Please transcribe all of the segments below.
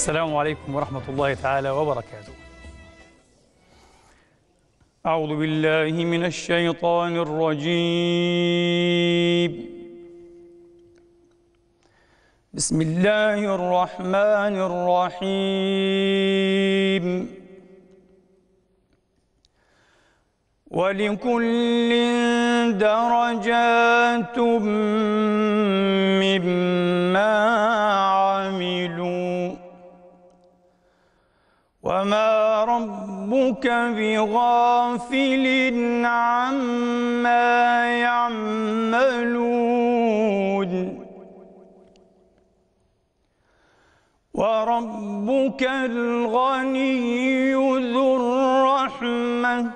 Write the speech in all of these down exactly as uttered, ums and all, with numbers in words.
السلام عليكم ورحمة الله تعالى وبركاته. أعوذ بالله من الشيطان الرجيم. بسم الله الرحمن الرحيم. ولكل درجات مما عملوا وما ربك بغافل عما يعملون وربك الغني ذو الرحمة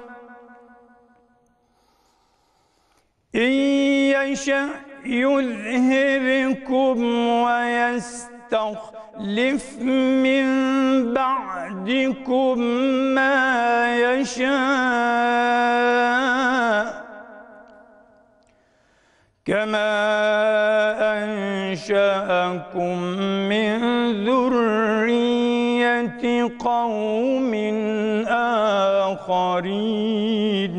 إن يشأ يذهبكم ويستخلف من بعدكم ما يشاء كما أنشأكم من ذرية قوم آخرين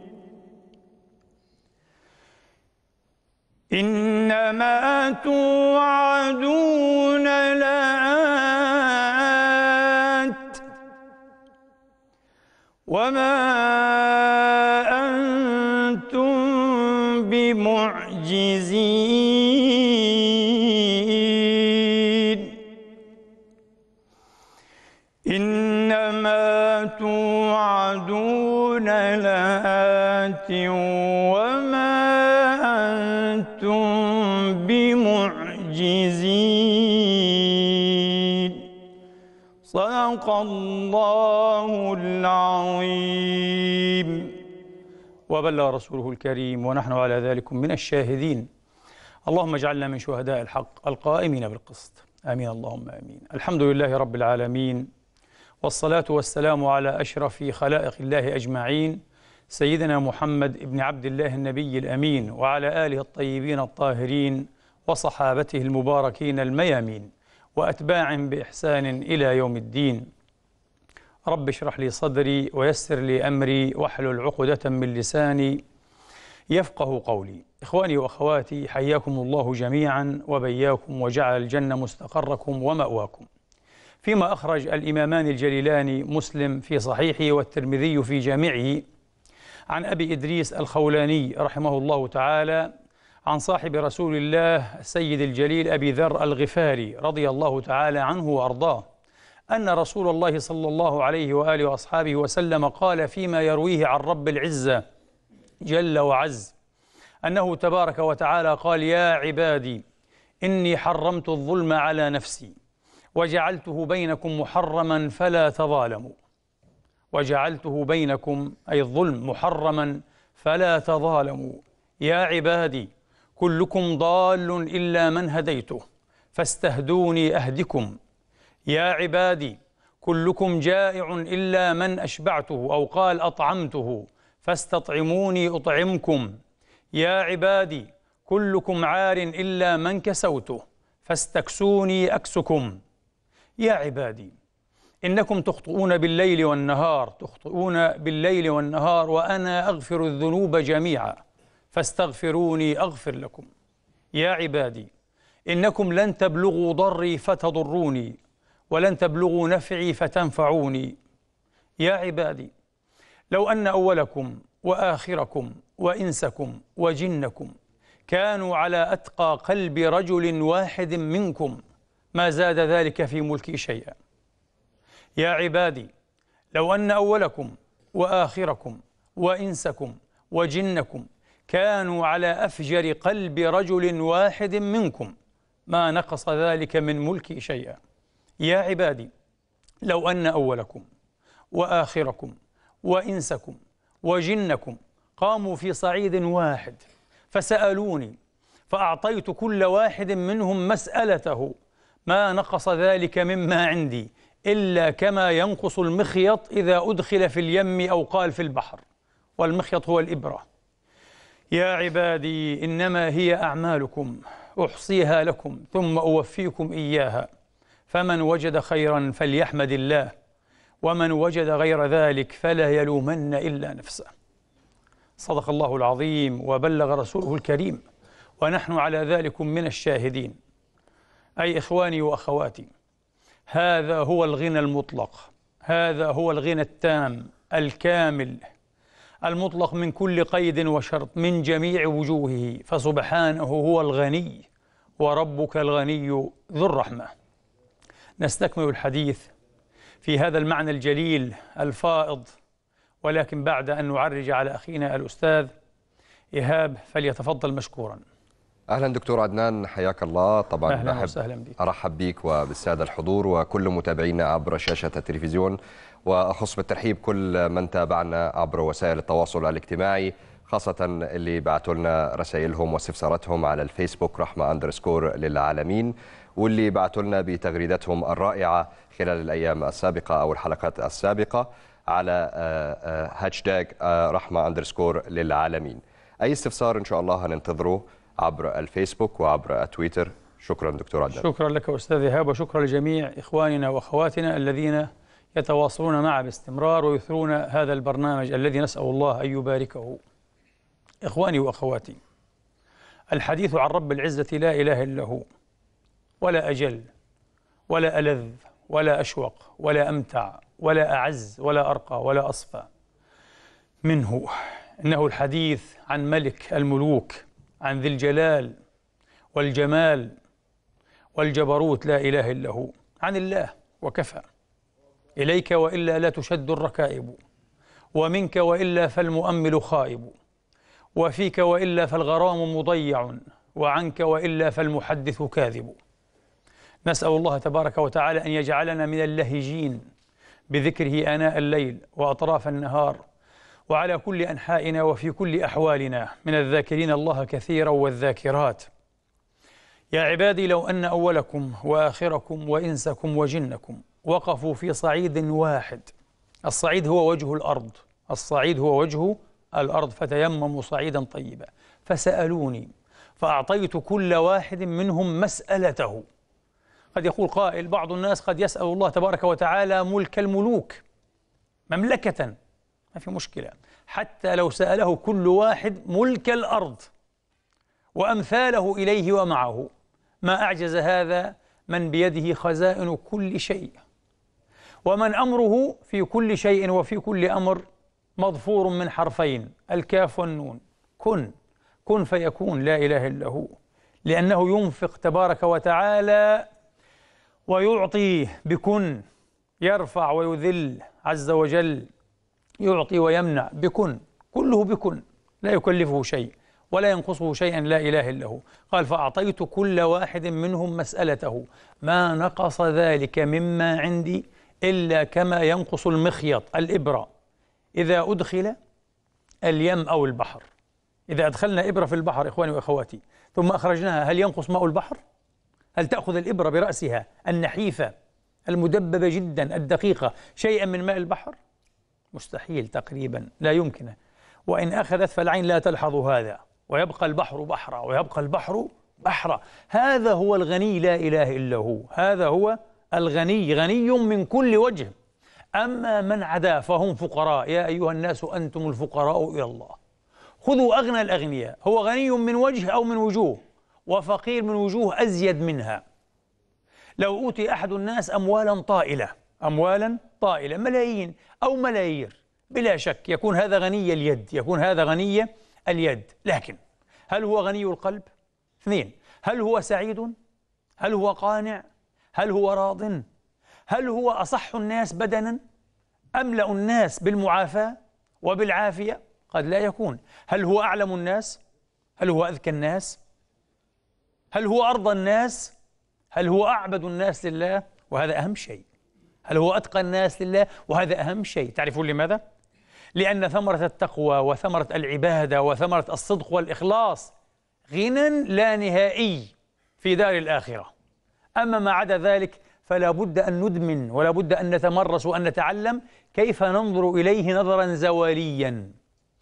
إنما توعدون لآت وما أنتم بمعجزين إنما توعدون لآت وما أنتم بمعجزين صدق الله العظيم وبلغ رسوله الكريم ونحن على ذلك من الشاهدين. اللهم اجعلنا من شهداء الحق القائمين بالقسط، آمين اللهم آمين. الحمد لله رب العالمين، والصلاة والسلام على أشرف خلائق الله أجمعين، سيدنا محمد بن عبد الله النبي الأمين، وعلى آله الطيبين الطاهرين وصحابته المباركين الميامين، وأتباع بإحسان إلى يوم الدين. رب اشرح لي صدري ويسر لي أمري واحلل عقدة من لساني يفقه قولي. إخواني وأخواتي، حياكم الله جميعا وبياكم وجعل الجنة مستقركم ومأواكم. فيما أخرج الإمامان الجليلان مسلم في صحيحه والترمذي في جامعه عن أبي إدريس الخولاني رحمه الله تعالى عن صاحب رسول الله السيد الجليل أبي ذر الغفاري رضي الله تعالى عنه وأرضاه أن رسول الله صلى الله عليه وآله وأصحابه وسلم قال فيما يرويه عن رب العزة جل وعز أنه تبارك وتعالى قال: يا عبادي إني حرمت الظلم على نفسي وجعلته بينكم محرما فلا تظالموا. وجعلته بينكم أي الظلم محرما فلا تظالموا. يا عبادي كلكم ضال إلا من هديته فاستهدوني أهدكم. يا عبادي كلكم جائع إلا من أشبعته أو قال أطعمته فاستطعموني أطعمكم. يا عبادي كلكم عار إلا من كسوته فاستكسوني أكسكم. يا عبادي إنكم تخطئون بالليل والنهار تخطئون بالليل والنهار وأنا أغفر الذنوب جميعا فاستغفروني أغفر لكم. يا عبادي إنكم لن تبلغوا ضري فتضروني ولن تبلغوا نفعي فتنفعوني. يا عبادي لو أن أولكم وآخركم وإنسكم وجنكم كانوا على أتقى قلب رجل واحد منكم ما زاد ذلك في ملكي شيئا. يا عبادي لو أن أولكم وآخركم وإنسكم وجنكم كانوا على أفجر قلب رجل واحد منكم ما نقص ذلك من ملكي شيئا. يا عبادي لو أن أولكم وآخركم وإنسكم وجنكم قاموا في صعيد واحد فسألوني فأعطيت كل واحد منهم مسألته ما نقص ذلك مما عندي إلا كما ينقص المخيط إذا أدخل في اليم أو قال في البحر، والمخيط هو الإبرة. يا عبادي إنما هي أعمالكم أحصيها لكم ثم أوفيكم إياها فمن وجد خيرا فليحمد الله، ومن وجد غير ذلك فلا يلومن إلا نفسه. صدق الله العظيم وبلغ رسوله الكريم، ونحن على ذلك من الشاهدين. أي إخواني وأخواتي، هذا هو الغنى المطلق، هذا هو الغنى التام الكامل المطلق من كل قيد وشرط من جميع وجوهه، فسبحانه هو الغني وربك الغني ذو الرحمة. نستكمل الحديث في هذا المعنى الجليل الفائض، ولكن بعد أن نعرج على أخينا الأستاذ إيهاب، فليتفضل مشكورا. أهلا دكتور عدنان، حياك الله. طبعا أهلا وسهلا بك. أرحب بك وبالسادة الحضور وكل متابعينا عبر شاشة التلفزيون، وأخص بالترحيب كل من تابعنا عبر وسائل التواصل الاجتماعي، خاصة اللي بعثوا لنا رسائلهم واستفساراتهم على الفيسبوك رحمة أندرسكور للعالمين، واللي بعثوا لنا بتغريداتهم الرائعة خلال الأيام السابقة أو الحلقات السابقة على هاشتاج رحمة أندرسكور للعالمين. أي استفسار إن شاء الله هننتظره عبر الفيسبوك وعبر تويتر. شكرا دكتور عدنان. شكرا لك أستاذ إيهاب، وشكرا لجميع إخواننا وأخواتنا الذين يتواصلون معه باستمرار ويثرون هذا البرنامج الذي نسأل الله أن يباركه. إخواني وأخواتي، الحديث عن رب العزة لا إله إلا هو، ولا أجل ولا ألذ ولا أشوق ولا أمتع ولا أعز ولا أرقى ولا أصفى منه. إنه الحديث عن ملك الملوك، عن ذي الجلال والجمال والجبروت لا إله إلا هو، عن الله وكفى. إليك وإلا لا تشد الركائب، ومنك وإلا فالمؤمل خائب، وفيك وإلا فالغرام مضيع، وعنك وإلا فالمحدث كاذب. نسأل الله تبارك وتعالى أن يجعلنا من اللهجين بذكره آناء الليل وأطراف النهار، وعلى كل أنحائنا وفي كل أحوالنا، من الذاكرين الله كثيرا والذاكرات. يا عبادي، لو أن أولكم وآخركم وإنسكم وجنكم وقفوا في صعيد واحد، الصعيد هو وجه الأرض، الصعيد هو وجه الأرض، فتيمموا صعيدا طيبا فسألوني فأعطيت كل واحد منهم مسألته. قد يقول قائل، بعض الناس قد يسأل الله تبارك وتعالى ملك الملوك، مملكة، ما في مشكلة، حتى لو سأله كل واحد ملك الأرض وأمثاله إليه ومعه، ما أعجز هذا من بيده خزائن كل شيء، ومن أمره في كل شيء وفي كل أمر مضفور من حرفين، الكاف والنون، كن، كن فيكون، لا إله إلا هو، لأنه ينفق تبارك وتعالى ويعطي بكن، يرفع ويذل عز وجل، يعطي ويمنع بكن، كله بكن، لا يكلفه شيء ولا ينقصه شيئا، لا إله إلا هو. قال فأعطيت كل واحد منهم مسألته، ما نقص ذلك مما عندي إلا كما ينقص المخيط، الإبرة، إذا أدخل اليم أو البحر. إذا أدخلنا إبرة في البحر إخواني وأخواتي ثم أخرجناها، هل ينقص ماء البحر؟ هل تأخذ الإبرة برأسها النحيفة المدببة جدا الدقيقة شيئا من ماء البحر؟ مستحيل تقريبا، لا يمكن. وإن أخذت فالعين لا تلحظ هذا، ويبقى البحر بحرا، ويبقى البحر بحرا. هذا هو الغني لا إله إلا هو، هذا هو الغني، غني من كل وجه. أما من عدا فهم فقراء. يا أيها الناس أنتم الفقراء إلى الله. خذوا أغنى الأغنياء، هو غني من وجه أو من وجوه، وفقير من وجوه أزيد منها. لو أوتي أحد الناس أموالا طائلة، أموالا طائلة، ملايين أو ملايير، بلا شك يكون هذا غني اليد، يكون هذا غني اليد. لكن هل هو غني القلب؟ اثنين، هل هو سعيد؟ هل هو قانع؟ هل هو راض؟ هل هو أصح الناس بدنا؟ أملأ الناس بالمعافاة وبالعافية؟ قد لا يكون. هل هو أعلم الناس؟ هل هو أذكى الناس؟ هل هو أرضى الناس؟ هل هو أعبد الناس لله؟ وهذا أهم شيء. هل هو أتقى الناس لله؟ وهذا أهم شيء. تعرفون لماذا؟ لأن ثمرة التقوى وثمرة العبادة وثمرة الصدق والإخلاص غنى لا نهائي في دار الآخرة. أما ما عدا ذلك فلا بد أن ندمن، ولا بد أن نتمرس وأن نتعلم كيف ننظر إليه نظرا زواليا،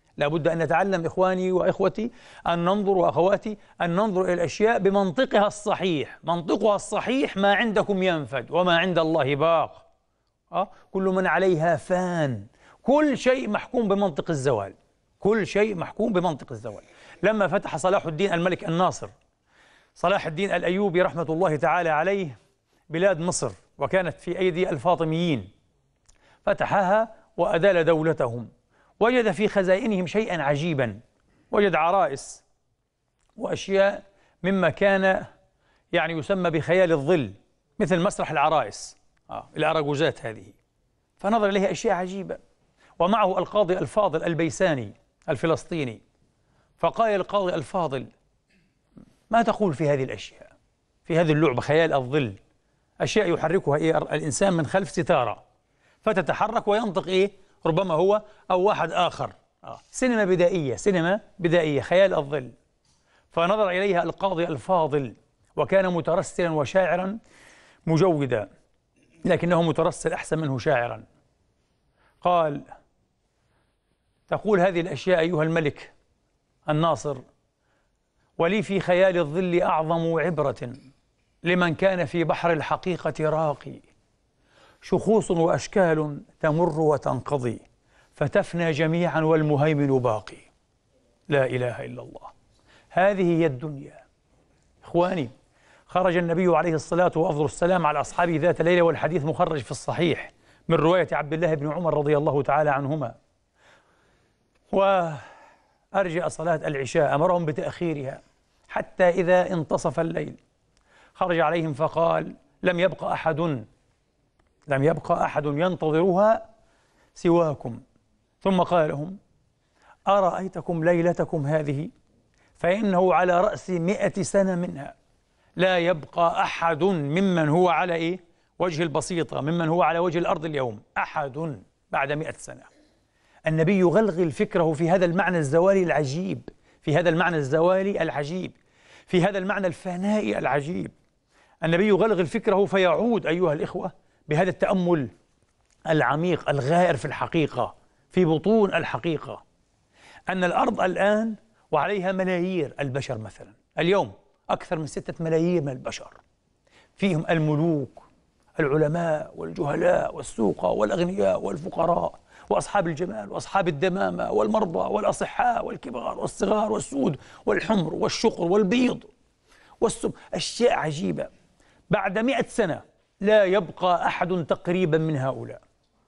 لابد أن نتعلم إخواني وإخوتي أن ننظر وأخواتي أن ننظر إلى الأشياء بمنطقها الصحيح. منطقها الصحيح: ما عندكم ينفد وما عند الله باق. أه؟ كل من عليها فان. كل شيء محكوم بمنطق الزوال. كل شيء محكوم بمنطق الزوال. لما فتح صلاح الدين الملك الناصر صلاح الدين الأيوبي رحمة الله تعالى عليه بلاد مصر، وكانت في أيدي الفاطميين، فتحها وأدال دولتهم، وجد في خزائنهم شيئا عجيبا. وجد عرائس وأشياء مما كان يعني يسمى بخيال الظل، مثل مسرح العرائس، آه الأراجوزات هذه. فنظر إليها أشياء عجيبة، ومعه القاضي الفاضل البيساني الفلسطيني، فقال القاضي الفاضل: ما تقول في هذه الأشياء، في هذه اللعبة خيال الظل؟ أشياء يحركها إيه الإنسان من خلف ستارة فتتحرك وينطق إيه ربما هو أو واحد آخر. آه. سينما بدائية، سينما بدائية، خيال الظل. فنظر إليها القاضي الفاضل، وكان مترسلا وشاعرا مجودا، لكنه مترسل أحسن منه شاعرا. قال: تقول هذه الأشياء أيها الملك الناصر، ولي في خيال الظل أعظم عبرة لمن كان في بحر الحقيقة راقي، شخوص وأشكال تمر وتنقضي، فتفنى جميعا والمهيمن باقي. لا إله إلا الله. هذه هي الدنيا. إخواني، خرج النبي عليه الصلاة وأفضل السلام على أصحابه ذات ليلة، والحديث مخرج في الصحيح من رواية عبد الله بن عمر رضي الله تعالى عنهما، وأرجأ صلاة العشاء، أمرهم بتأخيرها حتى إذا انتصف الليل خرج عليهم فقال: لم يبق أحد لم يبق أحد ينتظرها سواكم. ثم قال لهم: أرأيتكم ليلتكم هذه؟ فإنه على رأس مئة سنة منها لا يبقى أحد ممن هو على إيه؟ وجه البسيطة، ممن هو على وجه الأرض اليوم، أحد بعد مئة سنة. النبي يغلغل فكره في هذا المعنى الزوالي العجيب، في هذا المعنى الزوالي العجيب، في هذا المعنى الفنائي العجيب. النبي يغلغل فكره فيعود أيها الإخوة بهذا التأمل العميق الغائر في الحقيقة، في بطون الحقيقة، أن الأرض الآن وعليها ملايير البشر. مثلا اليوم أكثر من ستة ملايير من البشر، فيهم الملوك، العلماء والجهلاء والسوقة والأغنياء والفقراء وأصحاب الجمال وأصحاب الدمامة والمرضى والأصحاء والكبار والصغار والسود والحمر والشقر والبيض والسم. أشياء عجيبة. بعد مئة سنة لا يبقى أحد تقريبا من هؤلاء،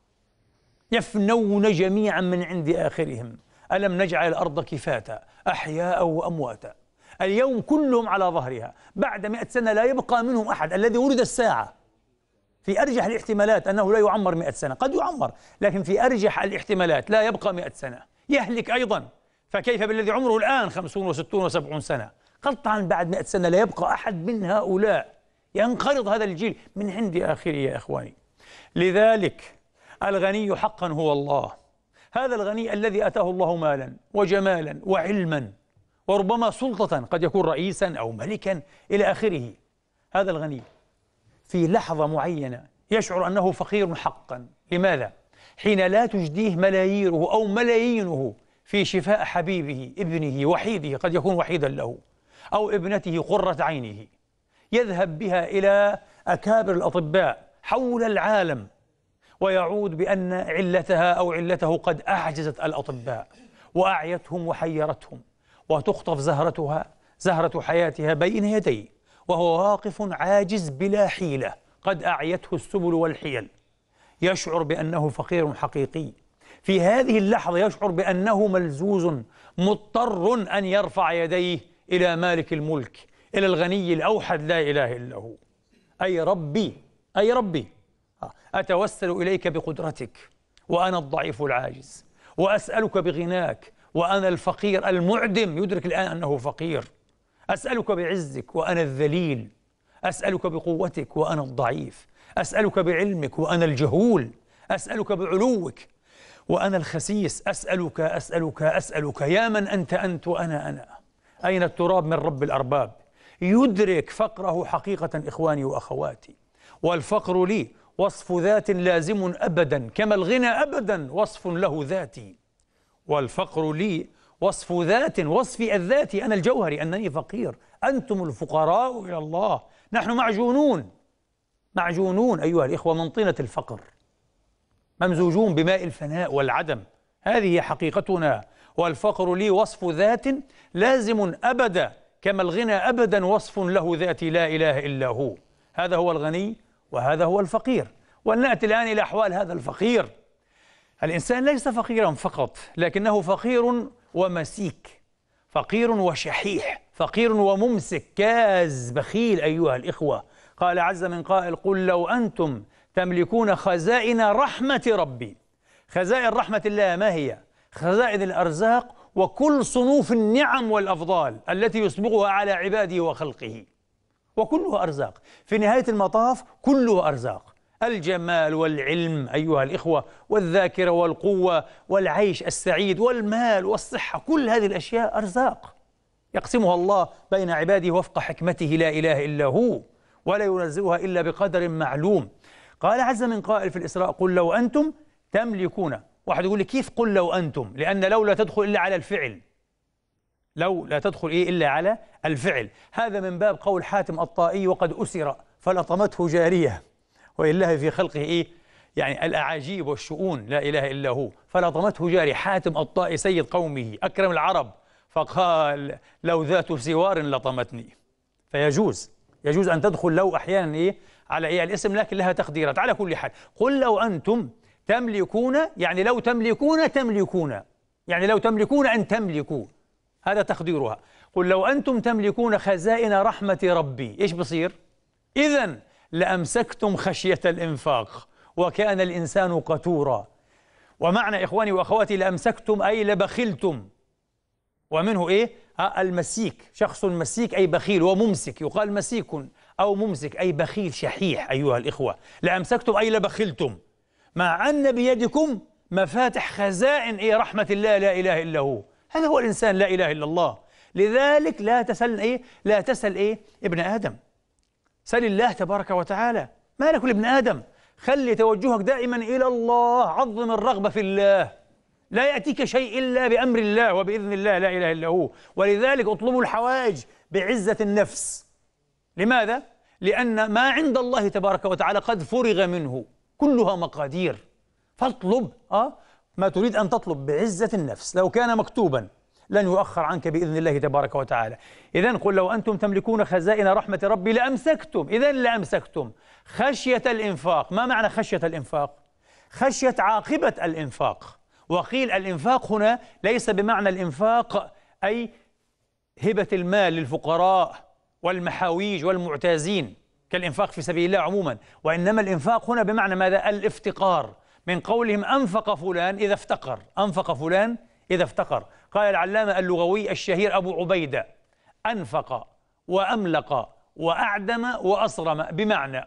يفنون جميعا من عند آخرهم. ألم نجعل الأرض كفاتا أحياء وأمواتا. اليوم كلهم على ظهرها. بعد مئة سنة لا يبقى منهم أحد. الذي ولد الساعة في أرجح الاحتمالات أنه لا يعمر مئة سنة، قد يعمر، لكن في أرجح الاحتمالات لا يبقى مئة سنة، يهلك أيضا. فكيف بالذي عمره الآن خمسون وستون وسبعون سنة؟ قطعا بعد مئة سنة لا يبقى أحد من هؤلاء، ينقرض هذا الجيل من عند آخره يا إخواني. لذلك الغني حقا هو الله، هذا الغني الذي أتاه الله مالا وجمالا وعلما وربما سلطة، قد يكون رئيسا أو ملكا إلى آخره. هذا الغني في لحظة معينة يشعر أنه فقير حقا. لماذا؟ حين لا تجديه ملاييره أو ملايينه في شفاء حبيبه، ابنه، وحيده، قد يكون وحيدا له، أو ابنته قرة عينه، يذهب بها إلى أكابر الأطباء حول العالم ويعود بأن علتها أو علته قد أعجزت الأطباء وأعيتهم وحيرتهم، وتخطف زهرتها زهرة حياتها بين يديه وهو واقف عاجز بلا حيلة، قد أعيته السبل والحيل. يشعر بأنه فقير حقيقي. في هذه اللحظة يشعر بأنه ملزوز مضطر أن يرفع يديه إلى مالك الملك، إلى الغني الأوحد لا إله إلا هو. أي ربي، أي ربي، أتوسل إليك بقدرتك وأنا الضعيف العاجز، وأسألك بغناك وأنا الفقير المعدم، يدرك الآن أنه فقير. أسألك بعزك وأنا الذليل، أسألك بقوتك وأنا الضعيف، أسألك بعلمك وأنا الجهول، أسألك بعلوك وأنا الخسيس، أسألك أسألك أسألك يا من أنت أنت وأنا أنا. أين التراب من رب الأرباب؟ يدرك فقره حقيقة إخواني وأخواتي. والفقر لي وصف ذات لازم أبدا، كما الغنى أبدا وصف له ذاتي. والفقر لي وصف ذات وصفي الذاتي أنا الجوهري أنني فقير، أنتم الفقراء إلى الله، نحن معجونون معجونون أيها الإخوة من طينة الفقر، ممزوجون بماء الفناء والعدم، هذه حقيقتنا. والفقر لي وصف ذات لازم أبدا، كما الغنى أبدا وصف له ذاتي لا إله إلا هو. هذا هو الغني وهذا هو الفقير. ولنأتي الآن إلى أحوال هذا الفقير. الإنسان ليس فقيرا فقط، لكنه فقير ومسيك، فقير وشحيح، فقير وممسك، كاز، بخيل أيها الإخوة. قال عز من قائل: قل لو أنتم تملكون خزائن رحمة ربي. خزائن رحمة الله ما هي؟ خزائن الأرزاق وكل صنوف النعم والأفضال التي يسبغها على عباده وخلقه، وكلها أرزاق في نهاية المطاف، كلها أرزاق. الجمال والعلم أيها الإخوة، والذاكرة والقوة والعيش السعيد والمال والصحة، كل هذه الأشياء أرزاق يقسمها الله بين عباده وفق حكمته لا إله إلا هو، ولا ينزلها إلا بقدر معلوم. قال عز من قائل في الإسراء: قل لو أنتم تملكون. واحد يقول لي كيف قل لو أنتم؟ لأن لو لا تدخل إلا على الفعل، لو لا تدخل إيه إلا على الفعل. هذا من باب قول حاتم الطائي: وقد أسر فلطمته جارية. ولله في خلقه إيه؟ يعني الأعاجيب والشؤون لا إله إلا هو. فلطمته جارية، حاتم الطائي سيد قومه أكرم العرب، فقال: لو ذات سوار لطمتني. فيجوز يجوز أن تدخل لو أحيانا إيه على إيه الاسم، لكن لها تقديرات. على كل حال، قل لو أنتم تملكون، يعني لو تملكون تملكون، يعني لو تملكون أن تملكوا، هذا تقديرها. قل لو أنتم تملكون خزائن رحمة ربي، إيش بصير؟ إذن لأمسكتم خشية الإنفاق وكان الإنسان قتورا. ومعنى إخواني وأخواتي لأمسكتم أي لبخلتم، ومنه إيه؟ المسيك، شخص مسيك أي بخيل، وممسك يقال مسيك أو ممسك أي بخيل شحيح أيها الإخوة. لأمسكتم أي لبخلتم، مع أن بيدكم مفاتح خزائن إيه رحمة الله لا إله إلا هو. هذا هو الإنسان لا إله إلا الله. لذلك لا تسل إيه لا تسل إيه ابن آدم، سل الله تبارك وتعالى. ما لك لابن آدم؟ خلي توجهك دائما إلى الله، عظم الرغبة في الله، لا يأتيك شيء إلا بأمر الله وبإذن الله لا إله إلا هو. ولذلك اطلبوا الحوائج بعزة النفس. لماذا؟ لأن ما عند الله تبارك وتعالى قد فرغ منه، كلها مقادير. فاطلب أه ما تريد أن تطلب بعزة النفس، لو كان مكتوبا لن يؤخر عنك بإذن الله تبارك وتعالى. إذن قل لو أنتم تملكون خزائن رحمة ربي لأمسكتم، إذن لأمسكتم خشية الإنفاق. ما معنى خشية الإنفاق؟ خشية عاقبة الإنفاق. وقيل الإنفاق هنا ليس بمعنى الإنفاق أي هبة المال للفقراء والمحاويج والمعتازين كالإنفاق في سبيل الله عموما، وإنما الإنفاق هنا بمعنى ماذا؟ الافتقار، من قولهم أنفق فلان إذا افتقر، أنفق فلان إذا افتقر. قال العلامة اللغوي الشهير أبو عبيدة: أنفق وأملق وأعدم وأصرم، بمعنى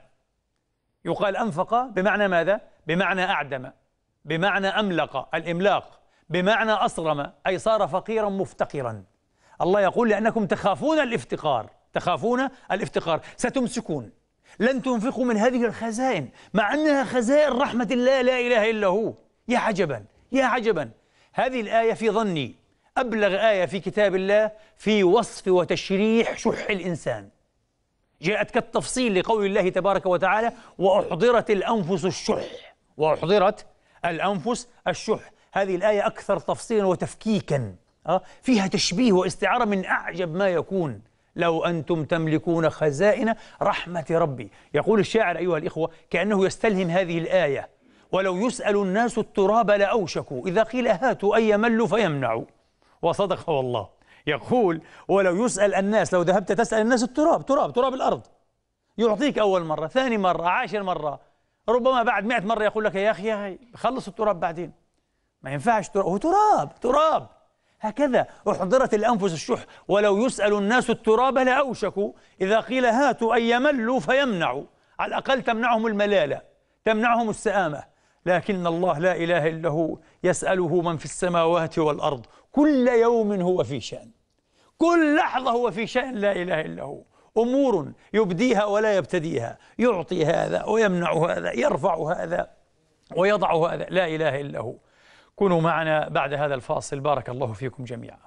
يقال أنفق بمعنى ماذا؟ بمعنى أعدم، بمعنى أملق الإملاق، بمعنى أصرم أي صار فقيرا مفتقرا. الله يقول: لأنكم تخافون الافتقار، تخافون الافتقار ستمسكون، لن تنفقوا من هذه الخزائن مع أنها خزائن رحمة الله لا إله إلا هو. يا عجبا يا عجبا. هذه الآية في ظني أبلغ آية في كتاب الله في وصف وتشريح شح الإنسان. جاءت كالتفصيل لقول الله تبارك وتعالى: وأحضرت الأنفس الشح، وأحضرت الأنفس الشح. هذه الآية أكثر تفصيلا وتفكيكا، فيها تشبيه واستعارة من أعجب ما يكون. لو أنتم تملكون خزائن رحمة ربي. يقول الشاعر أيها الإخوة كأنه يستلهم هذه الآية: ولو يسأل الناس التراب لأوشكوا إذا قيل هاتوا أن يملوا فيمنعوا. وصدق والله. يقول: ولو يسأل الناس، لو ذهبت تسأل الناس التراب، تراب تراب الأرض، يعطيك أول مرة، ثاني مرة، عاشر مرة، ربما بعد مئة مرة يقول لك: يا أخي يا أخي خلص التراب بعدين، ما ينفعش تراب، هو تراب تراب. هكذا أحضرت الأنفس الشح. ولو يسأل الناس التراب لأوشكوا إذا قيل هاتوا أن يملوا فيمنعوا. على الأقل تمنعهم الملالة، تمنعهم السآمة. لكن الله لا إله إلا هو يسأله من في السماوات والأرض كل يوم هو في شأن، كل لحظة هو في شأن لا إله إلا هو. أمور يبديها ولا يبتديها، يعطي هذا ويمنع هذا، يرفع هذا ويضع هذا، لا إله إلا هو. كونوا معنا بعد هذا الفاصل، بارك الله فيكم جميعا.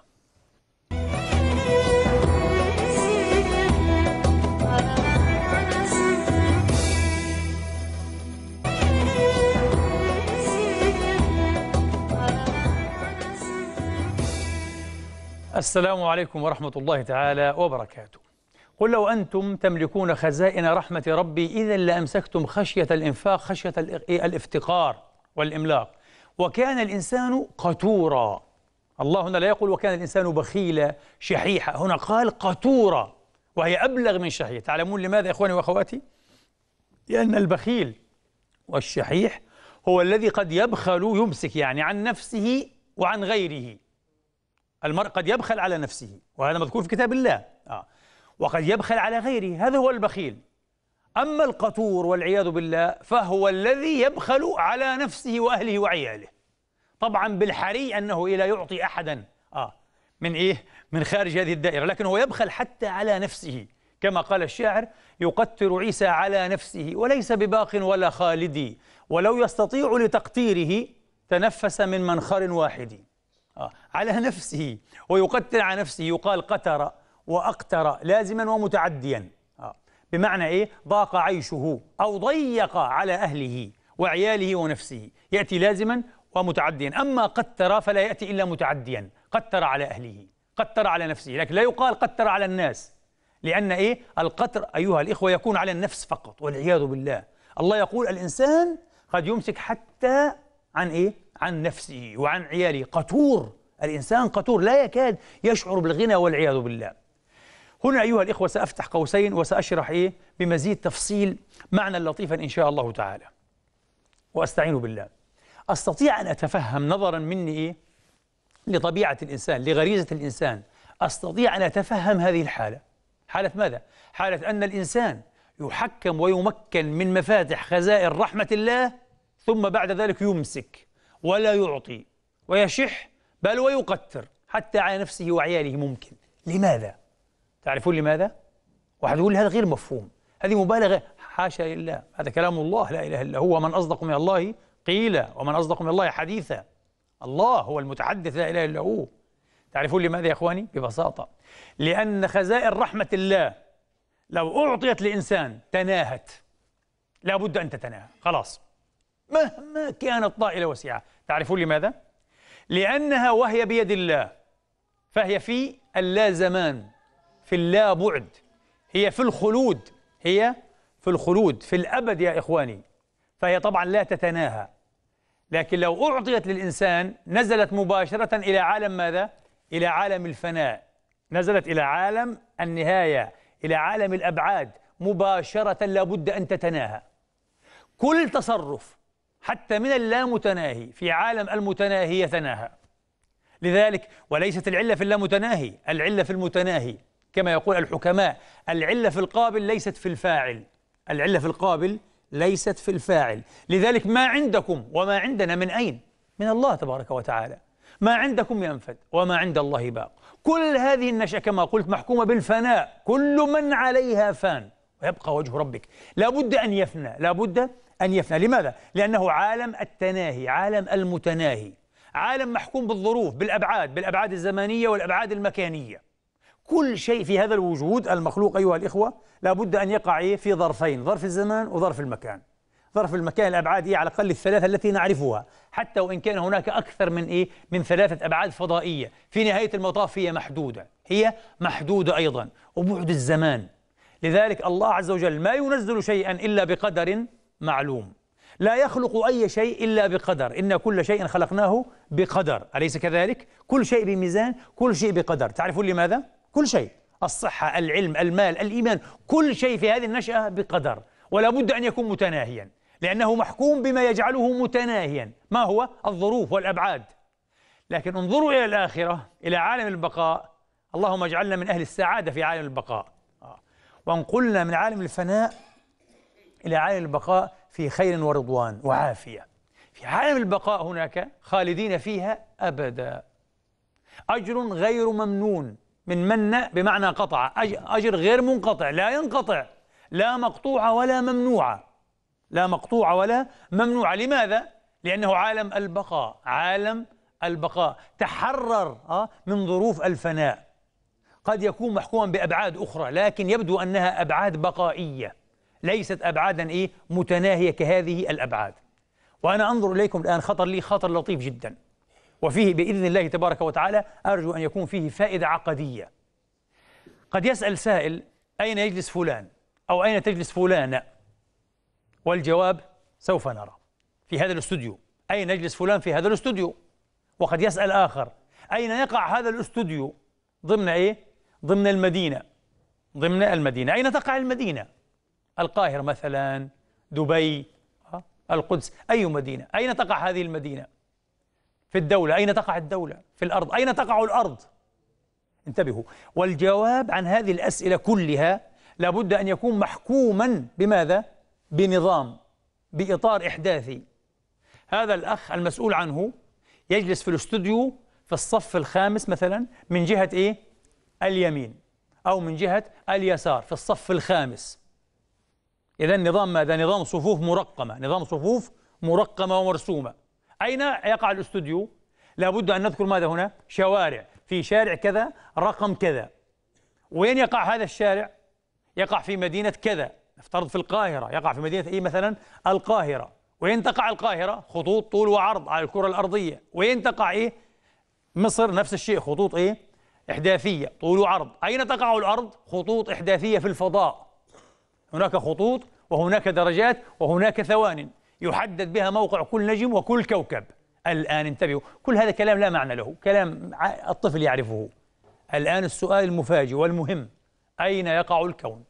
السلام عليكم ورحمة الله تعالى وبركاته. قل لو أنتم تملكون خزائن رحمة ربي إذا لأمسكتم خشية الإنفاق، خشية الافتقار والإملاق، وكان الإنسان قتورا. الله هنا لا يقول وكان الإنسان بخيلا شحيحا، هنا قال قتورا، وهي أبلغ من شحيح. تعلمون لماذا إخواني وأخواتي؟ لأن البخيل والشحيح هو الذي قد يبخل، يمسك يعني عن نفسه وعن غيره. المرء قد يبخل على نفسه، وهذا مذكور في كتاب الله، آه. وقد يبخل على غيره، هذا هو البخيل. أما القتور والعياذ بالله فهو الذي يبخل على نفسه وأهله وعياله، طبعا بالحري أنه لا يعطي أحدا آه من إيه؟ من خارج هذه الدائرة، لكن هو يبخل حتى على نفسه، كما قال الشاعر: يقتر عيسى على نفسه وليس بباق ولا خالدي، ولو يستطيع لتقتيره تنفس من منخر واحد. آه. على نفسه، ويقتر على نفسه يقال قتر وأقتر لازما ومتعديا، آه. بمعنى إيه؟ ضاق عيشه أو ضيق على أهله وعياله ونفسه، يأتي لازما ومتعديا. أما قتر فلا يأتي إلا متعديا، قتر على أهله، قتر على نفسه، لكن لا يقال قتر على الناس، لأن إيه؟ القتر أيها الإخوة يكون على النفس فقط والعياذ بالله. الله يقول الإنسان قد يمسك حتى عن إيه؟ عن نفسه وعن عياله. قتور، الإنسان قتور لا يكاد يشعر بالغنى والعياذ بالله. هنا أيها الإخوة سأفتح قوسين وسأشرح إيه بمزيد تفصيل معنى لطيفا إن شاء الله تعالى، وأستعين بالله. أستطيع أن أتفهم نظرا مني إيه لطبيعة الإنسان، لغريزة الإنسان، أستطيع أن أتفهم هذه الحالة. حالة ماذا؟ حالة أن الإنسان يحكم ويمكن من مفاتح خزائن رحمة الله، ثم بعد ذلك يمسك ولا يعطي ويشح، بل ويقتر حتى على نفسه وعياله. ممكن. لماذا؟ تعرفون لماذا؟ واحد يقول لي هذا غير مفهوم، هذه مبالغة. حاشا لله، هذا كلام الله لا إله إلا هو، ومن أصدق من الله قيلا ومن أصدق من الله حديثا. الله هو المتحدث لا إله إلا هو. تعرفون لماذا يا إخواني؟ ببساطة لأن خزائن رحمة الله لو أعطيت لإنسان تناهت، لا بد أن تتناهى خلاص مهما كانت طائلة وسعة. تعرفون لماذا؟ لأنها وهي بيد الله فهي في اللا زمان، في اللا بعد، هي في الخلود، هي في الخلود في الأبد يا إخواني، فهي طبعا لا تتناهى. لكن لو أعطيت للإنسان نزلت مباشرة إلى عالم ماذا؟ إلى عالم الفناء، نزلت إلى عالم النهاية، إلى عالم الأبعاد مباشرة، لا بد أن تتناهى. كل تصرف حتى من اللامتناهي في عالم المتناهي يتناهى. لذلك وليست العلة في اللامتناهي، العلة في المتناهي، كما يقول الحكماء: العلة في القابل ليست في الفاعل، العلة في القابل ليست في الفاعل. لذلك ما عندكم وما عندنا من أين؟ من الله تبارك وتعالى. ما عندكم ينفد وما عند الله باق. كل هذه النشأة كما قلت محكومة بالفناء، كل من عليها فان ويبقى وجه ربك. لا بد أن يفنى، لا بد أن يفنى. لماذا؟ لأنه عالم التناهي، عالم المتناهي، عالم محكوم بالظروف، بالأبعاد، بالأبعاد الزمانية والأبعاد المكانية. كل شيء في هذا الوجود المخلوق أيها الإخوة لا بد أن يقع في ظرفين، ظرف الزمان وظرف المكان. ظرف المكان الأبعاد إيه؟ على الأقل الثلاثة التي نعرفها، حتى وإن كان هناك أكثر من إيه؟ من ثلاثة أبعاد فضائية، في نهاية المطاف هي محدودة، هي محدودة أيضا، وبعد الزمان. لذلك الله عز وجل ما ينزل شيئا إلا بقدر معلوم، لا يخلق أي شيء إلا بقدر، إن كل شيء خلقناه بقدر، أليس كذلك؟ كل شيء بميزان، كل شيء بقدر. تعرفون لماذا؟ كل شيء، الصحة، العلم، المال، الإيمان، كل شيء في هذه النشأة بقدر، ولا بد أن يكون متناهيا، لأنه محكوم بما يجعله متناهيا. ما هو؟ الظروف والأبعاد. لكن انظروا إلى الآخرة، إلى عالم البقاء. اللهم اجعلنا من أهل السعادة في عالم البقاء، وانقلنا من عالم الفناء إلى عالم البقاء في خير ورضوان وعافية. في عالم البقاء هناك خالدين فيها أبدا، أجر غير ممنون، من من بمعنى قطع، أجر غير منقطع، لا ينقطع، لا مقطوعة ولا ممنوعة، لا مقطوعة ولا ممنوعة. لماذا؟ لأنه عالم البقاء، عالم البقاء تحرر من ظروف الفناء. قد يكون محكوما بأبعاد أخرى لكن يبدو أنها أبعاد بقائية، ليست أبعادا إيه متناهية كهذه الأبعاد. وأنا أنظر إليكم الآن، خطر لي خطر لطيف جدا، وفيه بإذن الله تبارك وتعالى أرجو أن يكون فيه فائدة عقدية. قد يسأل سائل: أين يجلس فلان؟ أو أين تجلس فلانة؟ والجواب سوف نرى في هذا الاستوديو. أين يجلس فلان في هذا الاستوديو؟ وقد يسأل آخر: أين يقع هذا الاستوديو؟ ضمن إيه؟ ضمن المدينة. ضمن المدينة. أين تقع المدينة؟ القاهرة مثلا، دبي، القدس، أي مدينة؟ أين تقع هذه المدينة؟ في الدولة. أين تقع الدولة؟ في الأرض. أين تقع الأرض؟ انتبهوا، والجواب عن هذه الأسئلة كلها لابد أن يكون محكوما بماذا؟ بنظام، بإطار إحداثي. هذا الأخ المسؤول عنه يجلس في الاستوديو في الصف الخامس مثلا من جهة إيه؟ اليمين، أو من جهة اليسار في الصف الخامس. إذا نظام ماذا؟ نظام صفوف مرقمة، نظام صفوف مرقمة ومرسومة. أين يقع الاستوديو؟ لابد أن نذكر ماذا هنا؟ شوارع، في شارع كذا رقم كذا. وين يقع هذا الشارع؟ يقع في مدينة كذا، نفترض في القاهرة، يقع في مدينة إيه مثلا؟ القاهرة. وين تقع القاهرة؟ خطوط طول وعرض على الكرة الأرضية. وين تقع إيه؟ مصر نفس الشيء، خطوط إيه؟ إحداثية طول وعرض. أين تقع الأرض؟ خطوط إحداثية في الفضاء. هناك خطوط وهناك درجات وهناك ثوان يحدد بها موقع كل نجم وكل كوكب. الآن انتبهوا، كل هذا كلام لا معنى له، كلام الطفل يعرفه. الآن السؤال المفاجئ والمهم: أين يقع الكون؟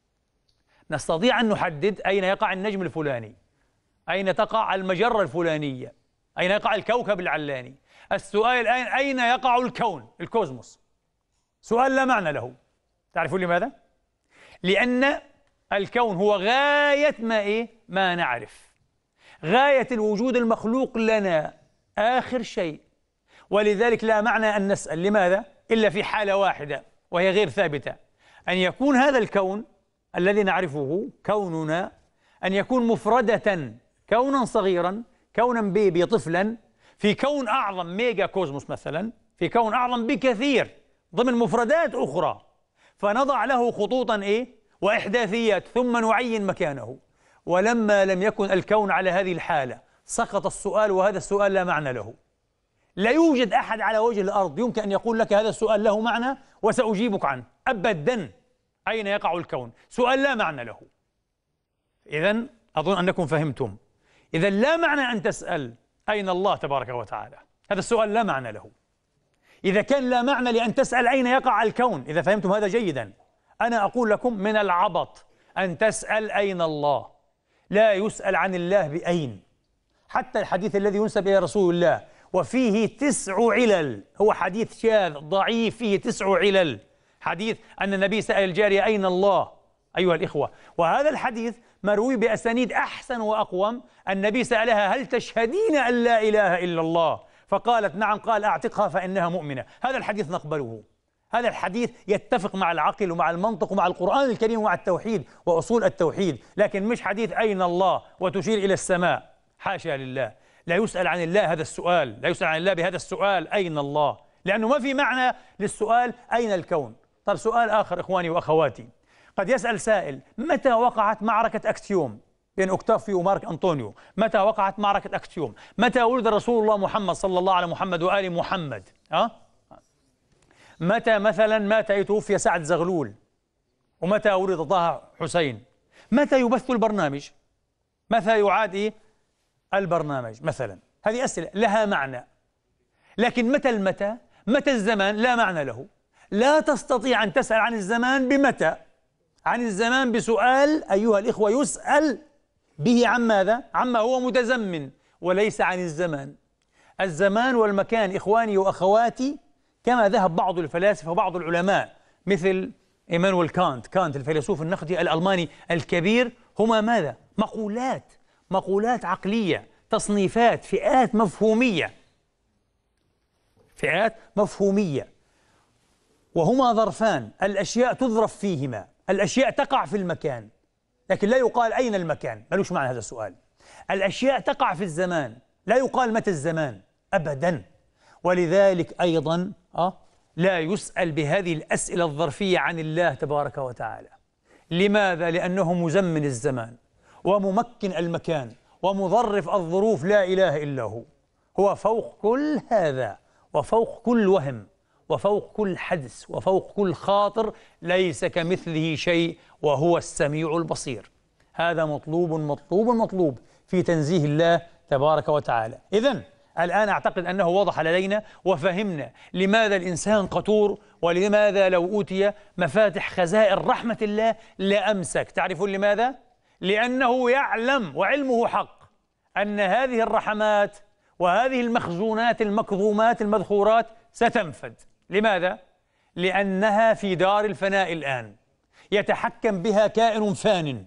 نستطيع أن نحدد أين يقع النجم الفلاني، أين تقع المجرة الفلانية، أين يقع الكوكب العلاني. السؤال الآن: أين يقع الكون؟ الكوزموس. سؤال لا معنى له. تعرفون لماذا؟ لأن الكون هو غاية ما إيه؟ ما نعرف، غاية الوجود المخلوق لنا، آخر شيء. ولذلك لا معنى أن نسأل. لماذا؟ إلا في حالة واحدة وهي غير ثابتة، أن يكون هذا الكون الذي نعرفه كوننا، أن يكون مفردة، كونا صغيرا، كونا بيبي، طفلا، في كون أعظم، ميجا كوزموس مثلا، في كون أعظم بكثير ضمن مفردات أخرى، فنضع له خطوطا إيه؟ وإحداثيات، ثم نعين مكانه. ولما لم يكن الكون على هذه الحالة سقط السؤال، وهذا السؤال لا معنى له. لا يوجد أحد على وجه الأرض يمكن أن يقول لك هذا السؤال له معنى وسأجيبك عنه أبدا. أين يقع الكون؟ سؤال لا معنى له. إذن أظن أنكم فهمتم. إذا لا معنى أن تسأل أين الله تبارك وتعالى، هذا السؤال لا معنى له. إذا كان لا معنى لأن تسأل أين يقع الكون، إذا فهمتم هذا جيدا، أنا أقول لكم من العبط أن تسأل أين الله. لا يسأل عن الله بأين. حتى الحديث الذي ينسب إلى رسول الله وفيه تسع علل، هو حديث شاذ ضعيف فيه تسع علل. حديث أن النبي سأل الجارية أين الله أيها الإخوة، وهذا الحديث مروي بأسانيد أحسن وأقوم. النبي سألها: هل تشهدين أن لا إله إلا الله؟ فقالت: نعم. قال: أعتقها فإنها مؤمنة. هذا الحديث نقبله. هذا الحديث يتفق مع العقل ومع المنطق ومع القرآن الكريم ومع التوحيد وأصول التوحيد، لكن مش حديث أين الله وتشير إلى السماء. حاشا لله، لا يسأل عن الله هذا السؤال، لا يسأل عن الله بهذا السؤال أين الله، لأنه ما في معنى للسؤال أين الكون. طب سؤال آخر إخواني وأخواتي، قد يسأل سائل: متى وقعت معركة أكتيوم بين أوكتافيو ومارك أنطونيو؟ متى وقعت معركة أكتيوم؟ متى ولد رسول الله محمد صلى الله على محمد وآل محمد؟ أه؟ متى مثلا مات توفي سعد زغلول؟ ومتى ولد طه حسين؟ متى يبث البرنامج؟ متى يعاد إيه؟ البرنامج مثلا؟ هذه أسئلة لها معنى، لكن متى المتى؟ متى الزمان لا معنى له. لا تستطيع أن تسأل عن الزمان بمتى، عن الزمان بسؤال أيها الإخوة يسأل به عن ماذا؟ عما هو متزمن، وليس عن الزمان. الزمان والمكان إخواني وأخواتي كما ذهب بعض الفلاسفة وبعض العلماء مثل إيمانويل كانت، كانت الفيلسوف النقدي الألماني الكبير، هما ماذا؟ مقولات، مقولات عقلية، تصنيفات، فئات مفهومية، فئات مفهومية، وهما ظرفان، الأشياء تظرف فيهما، الأشياء تقع في المكان، لكن لا يقال أين المكان، ملوش معنى هذا السؤال. الأشياء تقع في الزمان، لا يقال متى الزمان أبدا. ولذلك أيضا أه لا يسأل بهذه الأسئلة الظرفية عن الله تبارك وتعالى. لماذا؟ لأنه مزمن الزمان وممكن المكان ومظرف الظروف، لا إله إلا هو. هو فوق كل هذا وفوق كل وهم وفوق كل حدث وفوق كل خاطر، ليس كمثله شيء وهو السميع البصير. هذا مطلوب مطلوب مطلوب في تنزيه الله تبارك وتعالى. إذن الآن أعتقد أنه وضح لدينا وفهمنا لماذا الإنسان قتور، ولماذا لو أوتي مفاتح خزائن رحمة الله لأمسك. تعرفون لماذا؟ لأنه يعلم وعلمه حق أن هذه الرحمات وهذه المخزونات المكظومات المذخورات ستنفد. لماذا؟ لأنها في دار الفناء الآن، يتحكم بها كائن فان.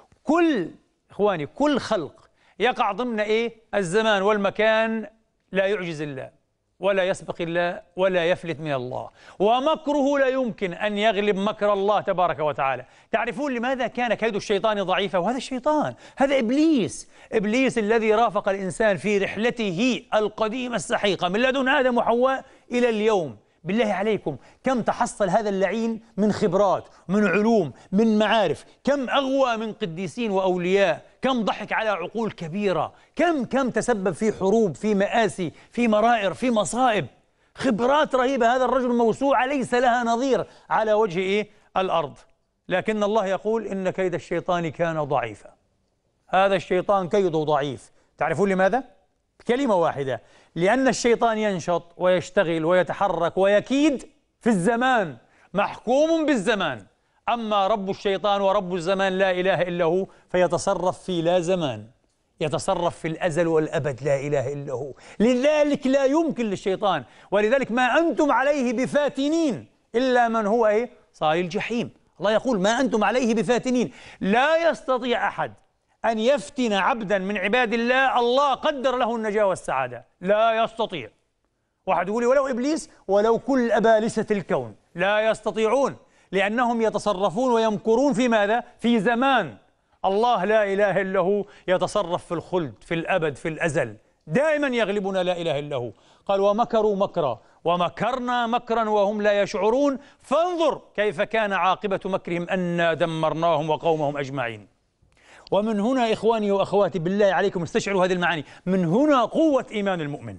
كل إخواني كل خلق يقع ضمن إيه؟ الزمان والمكان، لا يعجز الله ولا يسبق الله ولا يفلت من الله، ومكره لا يمكن أن يغلب مكر الله تبارك وتعالى. تعرفون لماذا كان كيد الشيطان ضعيفا؟ وهذا الشيطان، هذا إبليس، إبليس الذي رافق الإنسان في رحلته القديمة السحيقة من لدن آدم وحواء إلى اليوم. بالله عليكم كم تحصل هذا اللعين من خبرات، من علوم، من معارف، كم أغوى من قديسين وأولياء، كم ضحك على عقول كبيرة، كم كم تسبب في حروب، في مآسي، في مرائر، في مصائب. خبرات رهيبة، هذا الرجل موسوعة ليس لها نظير على وجه إيه؟ الأرض. لكن الله يقول إن كيد الشيطان كان ضعيفا. هذا الشيطان كيده ضعيف. تعرفون لماذا؟ كلمة واحدة: لأن الشيطان ينشط ويشتغل ويتحرك ويكيد في الزمان، محكوم بالزمان. أما رب الشيطان ورب الزمان لا إله إلا هو، فيتصرف في لا زمان، يتصرف في الأزل والأبد، لا إله إلا هو. لذلك لا يمكن للشيطان، ولذلك ما أنتم عليه بفاتنين إلا من هو إيه؟ صال الجحيم. الله يقول ما أنتم عليه بفاتنين. لا يستطيع أحد أن يفتن عبدا من عباد الله الله قدر له النجاة والسعادة، لا يستطيع. واحد يقول ولو إبليس ولو كل أبالسة الكون، لا يستطيعون، لأنهم يتصرفون ويمكرون في ماذا؟ في زمان. الله لا إله إلا هو يتصرف في الخلد، في الأبد، في الأزل، دائما يغلبنا لا إله إلا هو. قال ومكروا مكرا ومكرنا مكرا وهم لا يشعرون فانظر كيف كان عاقبة مكرهم أنا دمرناهم وقومهم أجمعين. ومن هنا إخواني وأخواتي بالله عليكم استشعروا هذه المعاني، من هنا قوة إيمان المؤمن،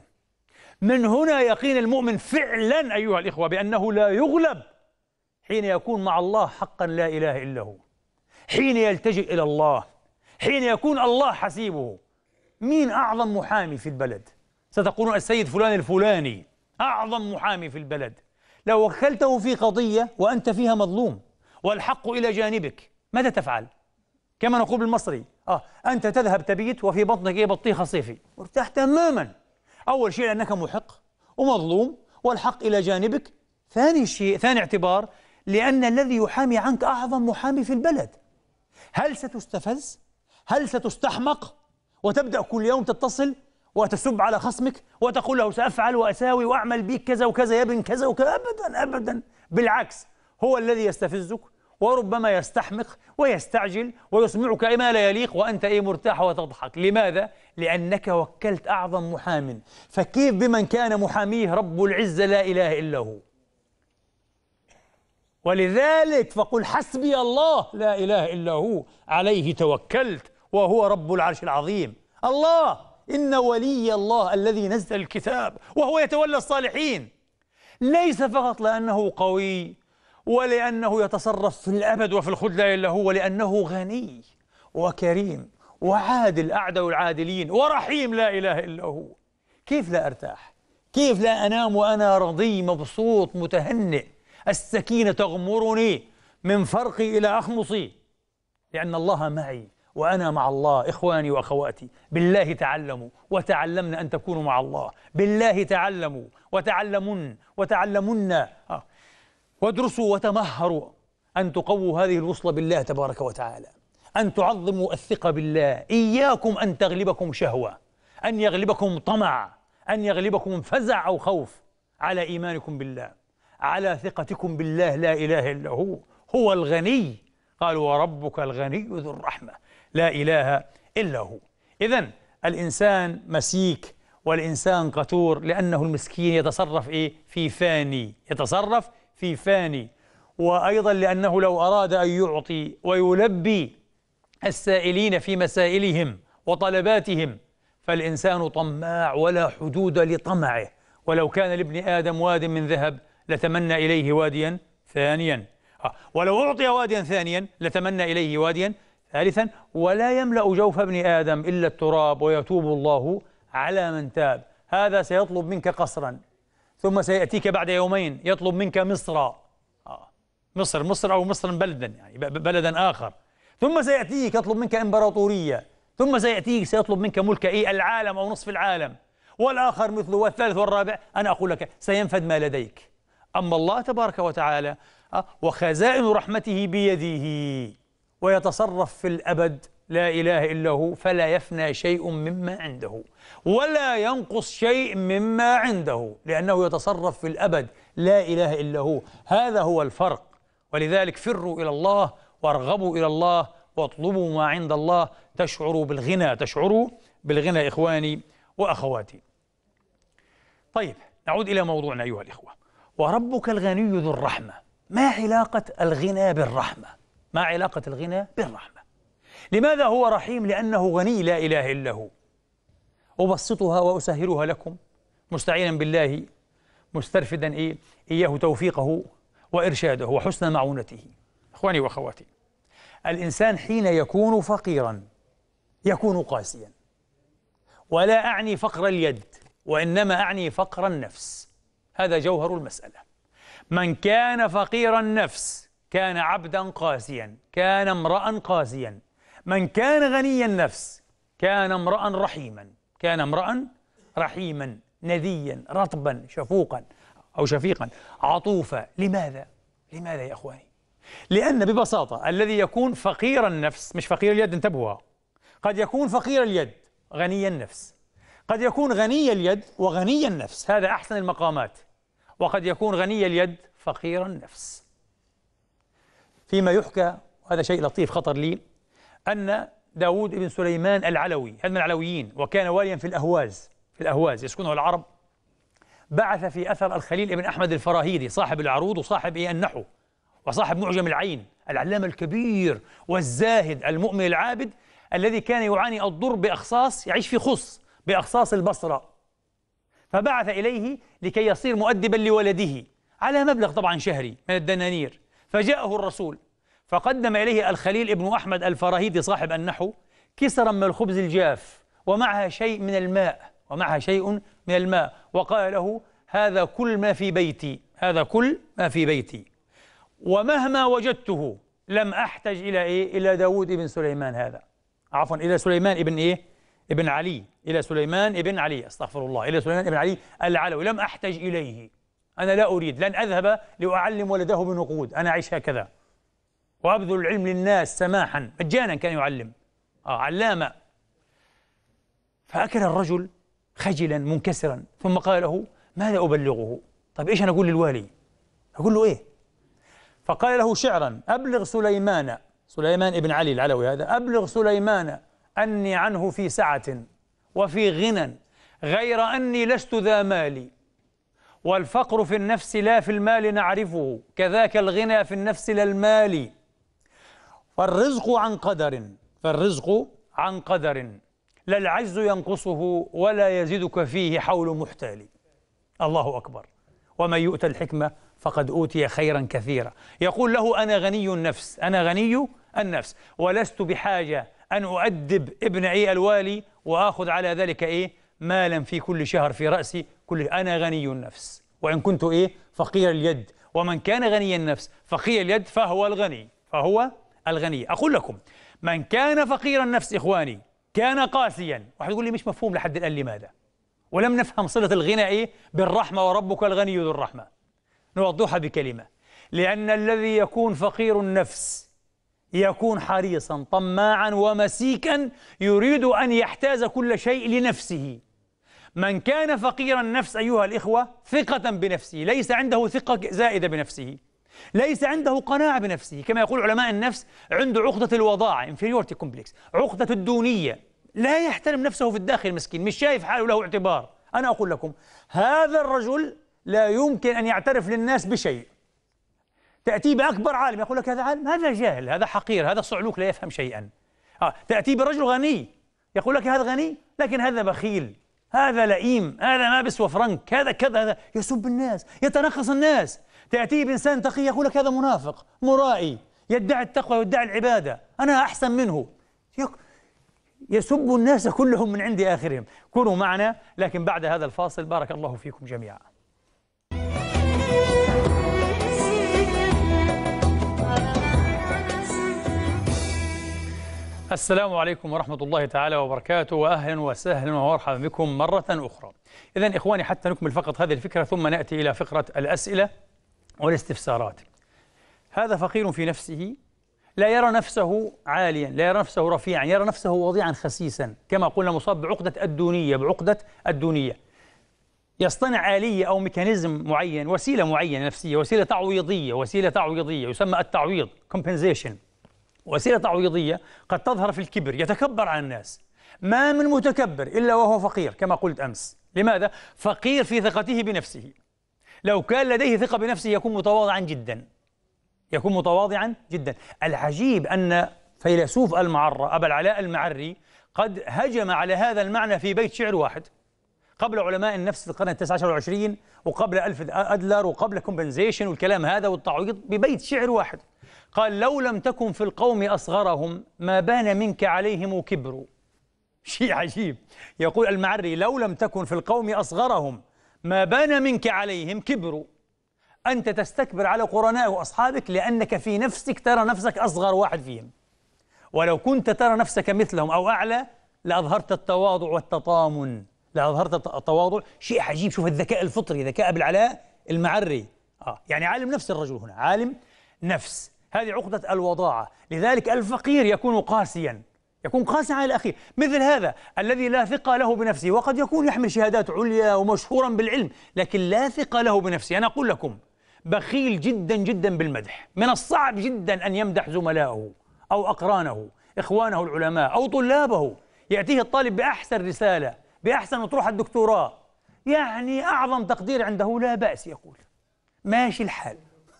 من هنا يقين المؤمن فعلا أيها الإخوة بأنه لا يغلب حين يكون مع الله حقا لا إله إلا هو، حين يلتجئ إلى الله، حين يكون الله حسيبه. مين أعظم محامي في البلد؟ ستقولون السيد فلان الفلاني أعظم محامي في البلد. لو وكلته في قضية وأنت فيها مظلوم والحق إلى جانبك ماذا تفعل؟ كما نقول بالمصري آه أنت تذهب تبيت وفي بطنك إيه؟ بطيخة صيفي، مرتاح تماما. أول شيء لأنك محق ومظلوم والحق إلى جانبك. ثاني شيء، ثاني اعتبار، لأن الذي يحامي عنك أعظم محامي في البلد. هل ستستفز؟ هل ستستحمق وتبدأ كل يوم تتصل وتسب على خصمك وتقول له سأفعل وأساوي وأعمل بك كذا وكذا يا ابن كذا وكذا؟ أبدا أبدا، بالعكس هو الذي يستفزك وربما يستحمق ويستعجل ويسمعك ما لا يليق وأنت إيه مرتاح وتضحك. لماذا؟ لأنك وكلت أعظم محام. فكيف بمن كان محاميه رب العزة لا إله إلا هو؟ ولذلك فقل حسبي الله لا إله إلا هو عليه توكلت وهو رب العرش العظيم. الله، إن ولي الله الذي نزل الكتاب وهو يتولى الصالحين، ليس فقط لأنه قوي ولأنه يتصرف في الأبد وفي الخلد لا إله إلا هو، ولأنه غني وكريم وعادل أعدل العادلين ورحيم لا إله إلا هو. كيف لا أرتاح؟ كيف لا أنام وأنا رضي مبسوط متهنئ؟ السكينة تغمرني من فرقي إلى أخمصي، لأن الله معي وأنا مع الله. إخواني وأخواتي بالله تعلموا وتعلمنا أن تكونوا مع الله. بالله تعلموا وتعلمون وتعلمن آه. وادرسوا وتمهروا أن تقووا هذه الوصلة بالله تبارك وتعالى، أن تعظموا الثقة بالله. إياكم أن تغلبكم شهوة، أن يغلبكم طمع، أن يغلبكم فزع أو خوف على إيمانكم بالله، على ثقتكم بالله لا إله إلا هو. هو الغني، قال وربك الغني ذو الرحمة، لا إله إلا هو. إذن الإنسان مسيك والإنسان قتور، لأنه المسكين يتصرف إيه؟ في فاني، يتصرف في فاني. وأيضا لأنه لو أراد أن يعطي ويلبي السائلين في مسائلهم وطلباتهم فالإنسان طماع ولا حدود لطمعه، ولو كان لابن آدم واد من ذهب لتمنى إليه واديا ثانيا، ولو أعطي واديا ثانيا لتمنى إليه واديا ثالثا، ولا يملأ جوف ابن آدم إلا التراب ويتوب الله على من تاب. هذا سيطلب منك قصرا، ثم سيأتيك بعد يومين يطلب منك مصرا، مصر مصر أو مصر بلدا، يعني بلدا آخر، ثم سيأتيك يطلب منك إمبراطورية، ثم سيأتيك سيطلب منك ملك إيه؟ العالم أو نصف العالم، والآخر مثله، والثالث والرابع. أنا أقول لك سينفد ما لديك. أما الله تبارك وتعالى وخزائن رحمته بيده، ويتصرف في الأبد، لا إله إلا هو، فلا يفنى شيء مما عنده ولا ينقص شيء مما عنده، لأنه يتصرف في الأبد، لا إله إلا هو. هذا هو الفرق. ولذلك فروا إلى الله وارغبوا إلى الله واطلبوا ما عند الله تشعروا بالغنى، تشعروا بالغنى إخواني وأخواتي. طيب نعود إلى موضوعنا أيها الإخوة. وربك الغني ذو الرحمة. ما علاقة الغنى بالرحمة؟ ما علاقة الغنى بالرحمة؟ لماذا هو رحيم؟ لأنه غني لا إله إلا هو. أبسطها وأسهلها لكم مستعينا بالله، مسترفدا إيه؟ إياه توفيقه وإرشاده وحسن معونته. إخواني وأخواتي، الإنسان حين يكون فقيرا يكون قاسيا، ولا أعني فقر اليد، وإنما أعني فقر النفس. هذا جوهر المسألة. من كان فقير النفس كان عبدا قاسيا، كان امرأ قاسيا. من كان غني النفس كان امرأ رحيما، كان امرأ رحيما نديا رطبا شفوقا أو شفيقا عطوفا. لماذا؟ لماذا يا أخواني؟ لأن ببساطة الذي يكون فقير النفس، مش فقير اليد، انتبهوا، قد يكون فقير اليد غني النفس، قد يكون غني اليد وغني النفس، هذا أحسن المقامات، وقد يكون غني اليد فقير النفس. فيما يحكى، هذا شيء لطيف خطر لي، أن داود بن سليمان العلوي، هذا من العلويين وكان واليا في الأهواز، في الأهواز يسكنه العرب، بعث في أثر الخليل بن أحمد الفراهيدي صاحب العروض وصاحب إيه النحو وصاحب معجم العين، العلامة الكبير والزاهد المؤمن العابد الذي كان يعاني الضر بأخصاص، يعيش في خص بأخصاص البصرة، فبعث إليه لكي يصير مؤدبا لولده على مبلغ طبعا شهري من الدنانير. فجاءه الرسول فقدم إليه الخليل ابن أحمد الفراهيدي صاحب النحو كسرا من الخبز الجاف ومعها شيء من الماء، ومعها شيء من الماء، وقال له: هذا كل ما في بيتي، هذا كل ما في بيتي، ومهما وجدته لم أحتج إلى إيه؟ إلى داود بن سليمان هذا، عفوا إلى سليمان ابن إيه؟ ابن علي، إلى سليمان ابن علي، أستغفر الله، إلى سليمان ابن علي العلوي، لم أحتج إليه، أنا لا أريد، لن أذهب لأعلم ولده بنقود، أنا أعيش هكذا وأبذل العلم للناس سماحا مجانا، كان يعلم، آه علامة. فأكل الرجل خجلا منكسرا، ثم قال له: ماذا أبلغه؟ طيب إيش أنا أقول للوالي؟ أقول له إيه؟ فقال له شعرا: أبلغ سليمان، سليمان ابن علي العلوي هذا، أبلغ سليمان أني عنه في سعة وفي غنى، غير أني لست ذا مال، والفقر في النفس لا في المال نعرفه، كذاك الغنى في النفس لا المال، فالرزق عن قدر، فالرزق عن قدر، لا العجز ينقصه ولا يزيدك فيه حول محتال. الله أكبر. ومن يؤت الحكمة فقد أوتي خيرا كثيرا. يقول له: أنا غني النفس، أنا غني النفس، ولست بحاجة أن أؤدب ابن أي الوالي وآخذ على ذلك إيه؟ مالا في كل شهر في رأسي، كل أنا غني النفس، وإن كنت إيه؟ فقير اليد. ومن كان غني النفس فقير اليد فهو الغني، فهو الغني. أقول لكم: من كان فقير النفس إخواني كان قاسيا. واحد يقول لي: مش مفهوم لحد الآن، لماذا؟ ولم نفهم صلة الغنى إيه؟ بالرحمة، وربك الغني ذو الرحمة. نوضحها بكلمة: لأن الذي يكون فقير النفس يكون حريصا طماعا ومسيكا، يريد أن يحتاز كل شيء لنفسه. من كان فقير النفس أيها الإخوة ثقة بنفسه، ليس عنده ثقة زائدة بنفسه، ليس عنده قناعة بنفسه، كما يقول علماء النفس عنده عقدة الوضاعة inferiority complex، عقدة الدونية، لا يحترم نفسه في الداخل مسكين، مش شايف حاله له اعتبار. أنا أقول لكم هذا الرجل لا يمكن أن يعترف للناس بشيء. تأتي بأكبر عالم يقول لك هذا عالم، هذا جاهل، هذا حقير، هذا صعلوك لا يفهم شيئا. آه. تأتي برجل غني يقول لك هذا غني لكن هذا بخيل، هذا لئيم، هذا ما بيسوى فرنك، هذا كذا، هذا يسب الناس، يتنقص الناس. تأتي بإنسان تقي يقول لك هذا منافق، مرائي، يدعي التقوى ويدعي العبادة، أنا أحسن منه. يسب الناس كلهم من عند آخرهم. كونوا معنا، لكن بعد هذا الفاصل بارك الله فيكم جميعا. السلام عليكم ورحمة الله تعالى وبركاته، وأهلا وسهلا ومرحبا بكم مرة أخرى. إذن إخواني، حتى نكمل فقط هذه الفكرة ثم نأتي إلى فقرة الأسئلة والاستفسارات. هذا فقير في نفسه، لا يرى نفسه عاليا، لا يرى نفسه رفيعا، يرى نفسه وضيعا خسيسا، كما قلنا مصاب بعقدة الدونية، بعقدة الدونية. يصطنع آلية أو ميكانيزم معين، وسيلة معينة نفسية، وسيلة تعويضية، وسيلة تعويضية يسمى التعويض compensation، وسيلة تعويضية قد تظهر في الكبر، يتكبر على الناس. ما من متكبر إلا وهو فقير كما قلت أمس. لماذا؟ فقير في ثقته بنفسه. لو كان لديه ثقة بنفسه يكون متواضعا جدا، يكون متواضعا جدا. العجيب أن فيلسوف المعرة أبا العلاء المعري قد هجم على هذا المعنى في بيت شعر واحد قبل علماء النفس في القرن التاسع عشر والعشرين، وقبل ألفريد أدلر، وقبل كومبنزيشن والكلام هذا والتعويض، ببيت شعر واحد قال: لو لم تكن في القوم أصغرهم ما بان منك عليهم كبر. شيء عجيب. يقول المعري: لو لم تكن في القوم أصغرهم ما بان منك عليهم كبر. أنت تستكبر على قرناء وأصحابك لأنك في نفسك ترى نفسك أصغر واحد فيهم، ولو كنت ترى نفسك مثلهم أو أعلى لأظهرت التواضع والتطامن، لأظهرت التواضع. شيء عجيب. شوف الذكاء الفطري، ذكاء أبي العلاء المعري. آه يعني عالم نفس الرجل هنا، عالم نفس. هذه عقدة الوضاعة. لذلك الفقير يكون قاسيا، يكون قاسيا على الأخير. مثل هذا الذي لا ثقة له بنفسه، وقد يكون يحمل شهادات عليا ومشهورا بالعلم، لكن لا ثقة له بنفسه. أنا أقول لكم بخيل جدا جدا بالمدح. من الصعب جدا أن يمدح زملائه أو أقرانه، إخوانه العلماء أو طلابه. يأتيه الطالب بأحسن رسالة، بأحسن أطروحة الدكتوراه، يعني أعظم تقدير عنده، لا بأس، يقول ماشي الحال،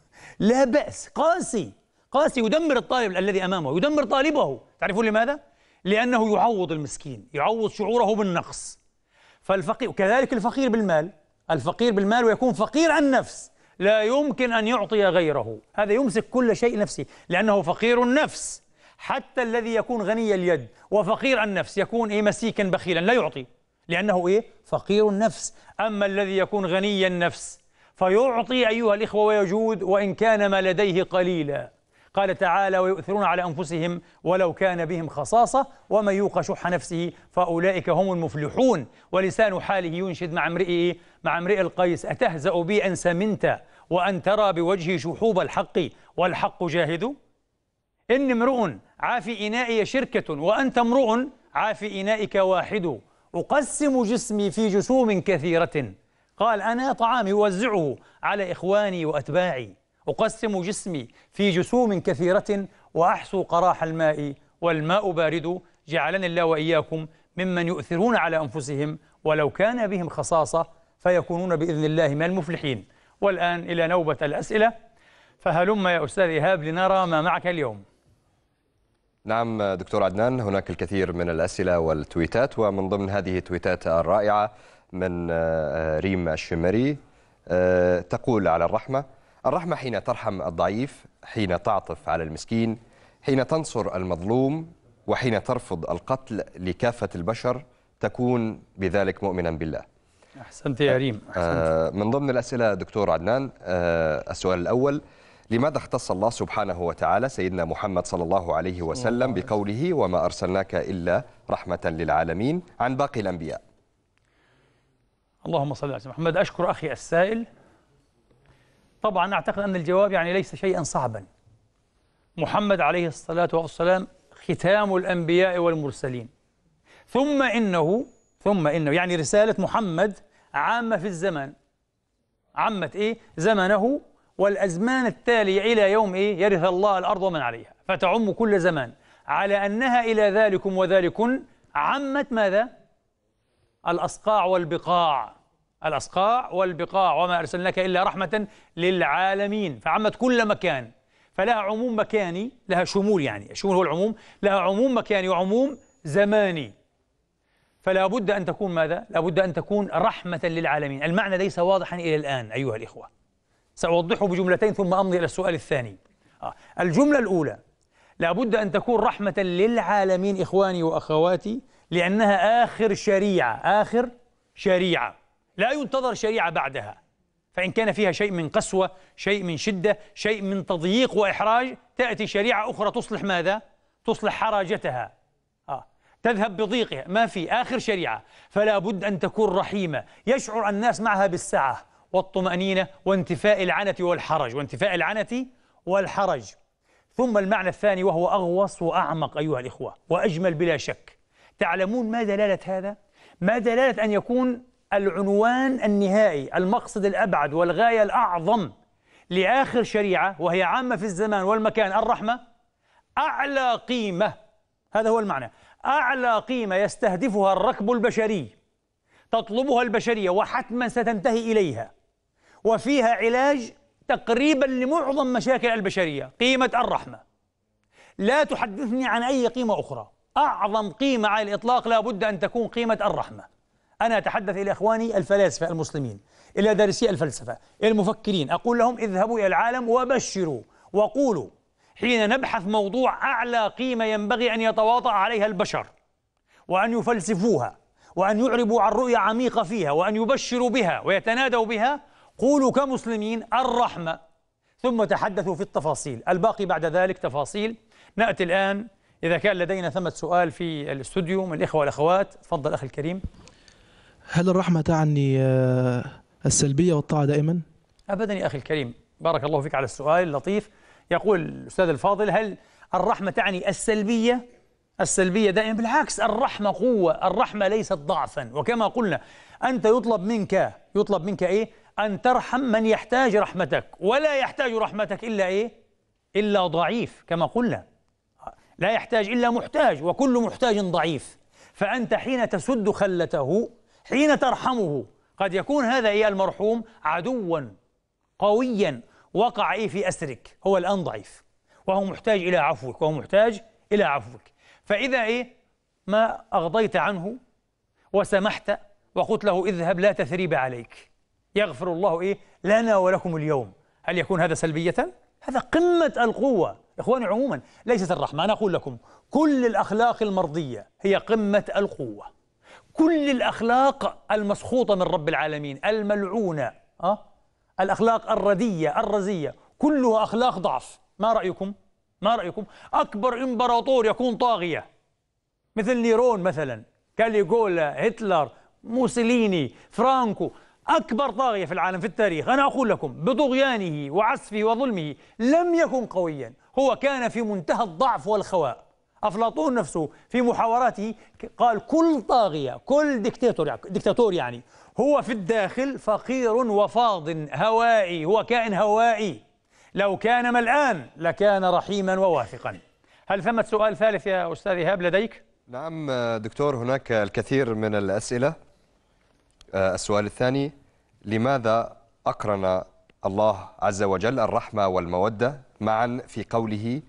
لا بأس. قاسي، قاسي، يدمر الطالب الذي أمامه، يدمر طالبه. تعرفون لماذا؟ لأنه يعوض المسكين، يعوض شعوره بالنقص. فالفقير كذلك، الفقير بالمال، الفقير بالمال ويكون فقير عن نفس، لا يمكن أن يعطي غيره. هذا يمسك كل شيء نفسي لأنه فقير النفس. حتى الذي يكون غني اليد وفقير النفس يكون إيه؟ مسيكا بخيلا، لا يعطي لأنه إيه؟ فقير النفس. أما الذي يكون غني النفس فيعطي أيها الإخوة ويجود وإن كان ما لديه قليلا. قال تعالى: ويؤثرون على أنفسهم ولو كان بهم خصاصة ومن يوق شح نفسه فأولئك هم المفلحون. ولسان حاله ينشد مع امرئ مع امرئ القيس: أتهزأ بي أن سمنت وأن ترى بوجهي شحوب الحق والحق جاهد. إن امرؤ عافي إنائي شركة وأنت امرؤ عافي إنائك واحد. أقسم جسمي في جسوم كثيرة. قال: أنا طعامي أوزعه على إخواني وأتباعي. أقسم جسمي في جسوم كثيرة وأحسو قراح الماء والماء بارد. جعلني الله وإياكم ممن يؤثرون على أنفسهم ولو كان بهم خصاصة فيكونون بإذن الله من المفلحين. والآن إلى نوبة الأسئلة، فهلم يا أستاذ إيهاب لنرى ما معك اليوم. نعم دكتور عدنان، هناك الكثير من الأسئلة والتويتات، ومن ضمن هذه التويتات الرائعة من ريم الشمري تقول على الرحمة: الرحمة حين ترحم الضعيف، حين تعطف على المسكين، حين تنصر المظلوم، وحين ترفض القتل لكافة البشر، تكون بذلك مؤمنا بالله. أحسنت يا ريم، أحسنت. من ضمن الأسئلة دكتور عدنان، السؤال الأول: لماذا اختص الله سبحانه وتعالى سيدنا محمد صلى الله عليه وسلم بقوله: وما أرسلناك إلا رحمة للعالمين، عن باقي الأنبياء؟ اللهم صل على سيدنا محمد. أشكر أخي السائل. طبعا أعتقد أن الجواب يعني ليس شيئا صعبا. محمد عليه الصلاة والسلام ختام الأنبياء والمرسلين، ثم إنه ثم إنه يعني رسالة محمد عامة في الزمان، عامة إيه؟ زمنه والأزمان التالية إلى يوم إيه؟ يرث الله الأرض ومن عليها، فتعم كل زمان، على أنها إلى ذلكم وذلكن عمت ماذا؟ الأصقاع والبقاع، الأصقاع والبقاع، وما أرسلناك إلا رحمة للعالمين، فعمت كل مكان، فلها عموم مكاني، لها شمول، يعني الشمول هو العموم، لها عموم مكاني وعموم زماني، فلا بد أن تكون ماذا؟ لا بد أن تكون رحمة للعالمين. المعنى ليس واضحا إلى الآن أيها الإخوة، سأوضحه بجملتين ثم أمضي إلى السؤال الثاني. آه. الجملة الأولى لا بد أن تكون رحمة للعالمين إخواني وأخواتي، لأنها آخر شريعة، آخر شريعة لا ينتظر شريعة بعدها، فإن كان فيها شيء من قسوة، شيء من شدة، شيء من تضييق وإحراج، تأتي شريعة أخرى تصلح ماذا؟ تصلح حرجتها، آه. تذهب بضيقها، ما في آخر شريعة، فلا بد أن تكون رحيمة، يشعر الناس معها بالسعة والطمأنينة وانتفاء العنة والحرج، وانتفاء العنة والحرج. ثم المعنى الثاني وهو أغوص وأعمق أيها الإخوة وأجمل بلا شك. تعلمون ما دلالة هذا؟ ما دلالة أن يكون العنوان النهائي، المقصد الأبعد والغاية الأعظم لآخر شريعة وهي عامة في الزمان والمكان، الرحمة، أعلى قيمة، هذا هو المعنى، أعلى قيمة يستهدفها الركب البشري، تطلبها البشرية وحتما ستنتهي إليها، وفيها علاج تقريبا لمعظم مشاكل البشرية، قيمة الرحمة. لا تحدثني عن أي قيمة أخرى، أعظم قيمة على الإطلاق لا بد أن تكون قيمة الرحمة. أنا أتحدث إلى إخواني الفلاسفة المسلمين، إلى دارسي الفلسفة، إلى المفكرين، أقول لهم اذهبوا إلى العالم وبشروا وقولوا حين نبحث موضوع أعلى قيمة ينبغي أن يتواطأ عليها البشر وأن يفلسفوها وأن يعربوا عن رؤية عميقة فيها وأن يبشروا بها ويتنادوا بها، قولوا كمسلمين الرحمة، ثم تحدثوا في التفاصيل، الباقي بعد ذلك تفاصيل. نأتي الآن إذا كان لدينا ثمة سؤال في الاستوديو من الإخوة والأخوات. تفضل أخي الكريم. هل الرحمة تعني السلبية والطاعة دائما؟ أبدا يا أخي الكريم، بارك الله فيك على السؤال اللطيف. يقول الأستاذ الفاضل هل الرحمة تعني السلبية؟ السلبية دائما، بالعكس، الرحمة قوة، الرحمة ليست ضعفا، وكما قلنا أنت يطلب منك يطلب منك إيه؟ أن ترحم من يحتاج رحمتك، ولا يحتاج رحمتك إلا إيه؟ إلا ضعيف، كما قلنا لا يحتاج إلا محتاج، وكل محتاج ضعيف. فأنت حين تسد خلته، حين ترحمه، قد يكون هذا إيه المرحوم عدوا قويا وقع إيه في أسرك، هو الآن ضعيف وهو محتاج إلى عفوك، وهو محتاج إلى عفوك. فإذا إيه ما أغضيت عنه وسمحت وقلت له اذهب لا تثريب عليك، يغفر الله إيه لنا ولكم اليوم، هل يكون هذا سلبية؟ هذا قمة القوة. إخواني عموما ليست الرحمة، أنا أقول لكم كل الأخلاق المرضية هي قمة القوة، كل الأخلاق المسخوطة من رب العالمين الملعونة، أه؟ الأخلاق الردية الرزية كلها أخلاق ضعف. ما رأيكم؟ ما رأيكم؟ أكبر إمبراطور يكون طاغية مثل نيرون مثلا، كاليغولا، هتلر، موسوليني، فرانكو، أكبر طاغية في العالم في التاريخ، أنا أقول لكم بطغيانه وعسفه وظلمه لم يكن قويا، هو كان في منتهى الضعف والخواء. أفلاطون نفسه في محاوراته قال كل طاغية، كل ديكتاتور يعني, ديكتاتور يعني هو في الداخل فقير وفاض هوائي، هو كائن هوائي، لو كان ملآن لكان رحيما وواثقا. هل ثمة سؤال ثالث يا أستاذ إيهاب لديك؟ نعم دكتور، هناك الكثير من الأسئلة. السؤال الثاني: لماذا أقرن الله عز وجل الرحمة والمودة معا في قوله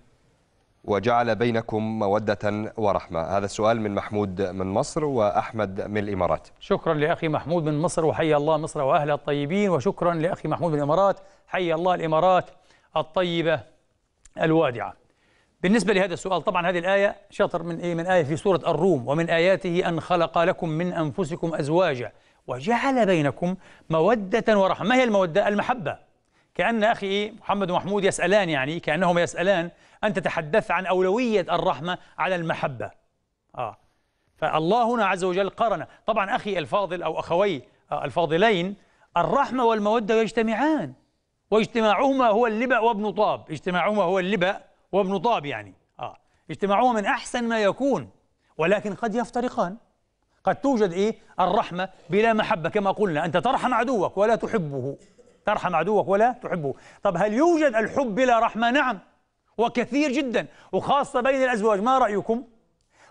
وجعل بينكم مودة ورحمة؟ هذا السؤال من محمود من مصر وأحمد من الإمارات. شكرا لأخي محمود من مصر، وحيا الله مصر وأهلها الطيبين، وشكرا لأخي محمود من الإمارات، حيا الله الإمارات الطيبة الوادعة. بالنسبة لهذا السؤال، طبعا هذه الآية شطر من إيه؟ من آية في سورة الروم: ومن آياته أن خلق لكم من أنفسكم أزواجا وجعل بينكم مودة ورحمة. ما هي المودة؟ المحبة. كأن أخي إيه؟ محمد ومحمود يسألان، يعني كأنهما يسألان أن تتحدث عن أولوية الرحمة على المحبة. آه. فالله هنا عز وجل قرن. طبعا أخي الفاضل أو أخوي الفاضلين، الرحمة والمودة يجتمعان، واجتماعهما هو اللبأ وابن طاب، اجتماعهما هو اللبأ وابن طاب، يعني آه اجتماعهما من أحسن ما يكون، ولكن قد يفترقان. قد توجد إيه؟ الرحمة بلا محبة، كما قلنا أنت ترحم عدوك ولا تحبه، ترحم عدوك ولا تحبه. طب هل يوجد الحب بلا رحمة؟ نعم، وكثير جدا، وخاصة بين الأزواج. ما رأيكم؟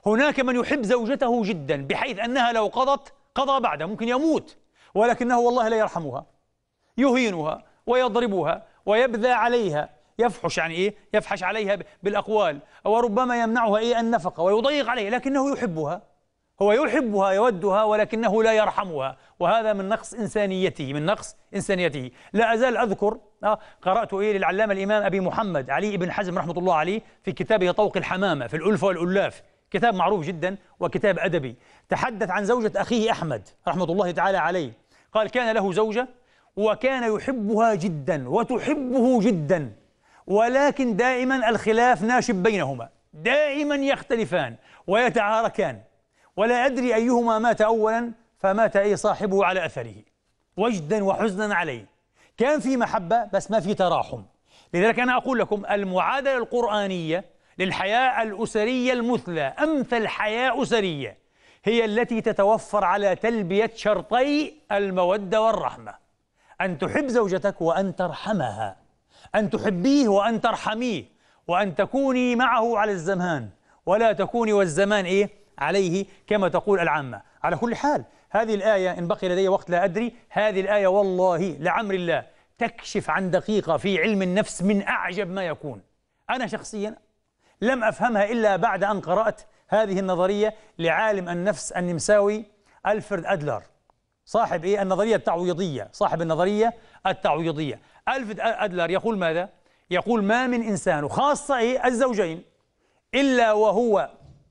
هناك من يحب زوجته جدا بحيث أنها لو قضت قضى بعدها، ممكن يموت، ولكنه والله لا يرحمها، يهينها ويضربها ويبذى عليها، يفحش يعني إيه؟ يفحش عليها بالأقوال، وربما يمنعها إيه؟ النفقة، ويضيق عليها، لكنه يحبها، هو يحبها يودها، ولكنه لا يرحمها، وهذا من نقص إنسانيته، من نقص إنسانيته. لا أزال أذكر آه قرأت إيه للعلامة الإمام أبي محمد علي بن حزم رحمة الله عليه في كتابه طوق الحمامة في الألفة والألاف، كتاب معروف جدا وكتاب أدبي، تحدث عن زوجة أخيه أحمد رحمة الله تعالى عليه. قال كان له زوجة وكان يحبها جدا وتحبه جدا، ولكن دائما الخلاف ناشب بينهما، دائما يختلفان ويتعاركان، ولا أدري أيهما مات أولا، فمات أي صاحبه على أثره وجدا وحزنا عليه. كان في محبة بس ما في تراحم. لذلك أنا أقول لكم المعادلة القرآنية للحياة الأسرية المثلى، أمثل حياة أسرية هي التي تتوفر على تلبية شرطي المودة والرحمة، أن تحب زوجتك وأن ترحمها، أن تحبيه وأن ترحميه، وأن تكوني معه على الزمان ولا تكوني والزمان إيه عليه كما تقول العامة. على كل حال هذه الآية إن بقي لدي وقت لا أدري، هذه الآية والله لعمر الله تكشف عن دقيقة في علم النفس من أعجب ما يكون. أنا شخصيا لم أفهمها إلا بعد أن قرأت هذه النظرية لعالم النفس النمساوي ألفرد أدلر، صاحب إيه النظرية التعويضية، صاحب النظرية التعويضية. ألفرد أدلر يقول ماذا؟ يقول ما من إنسان وخاصة إيه الزوجين إلا وهو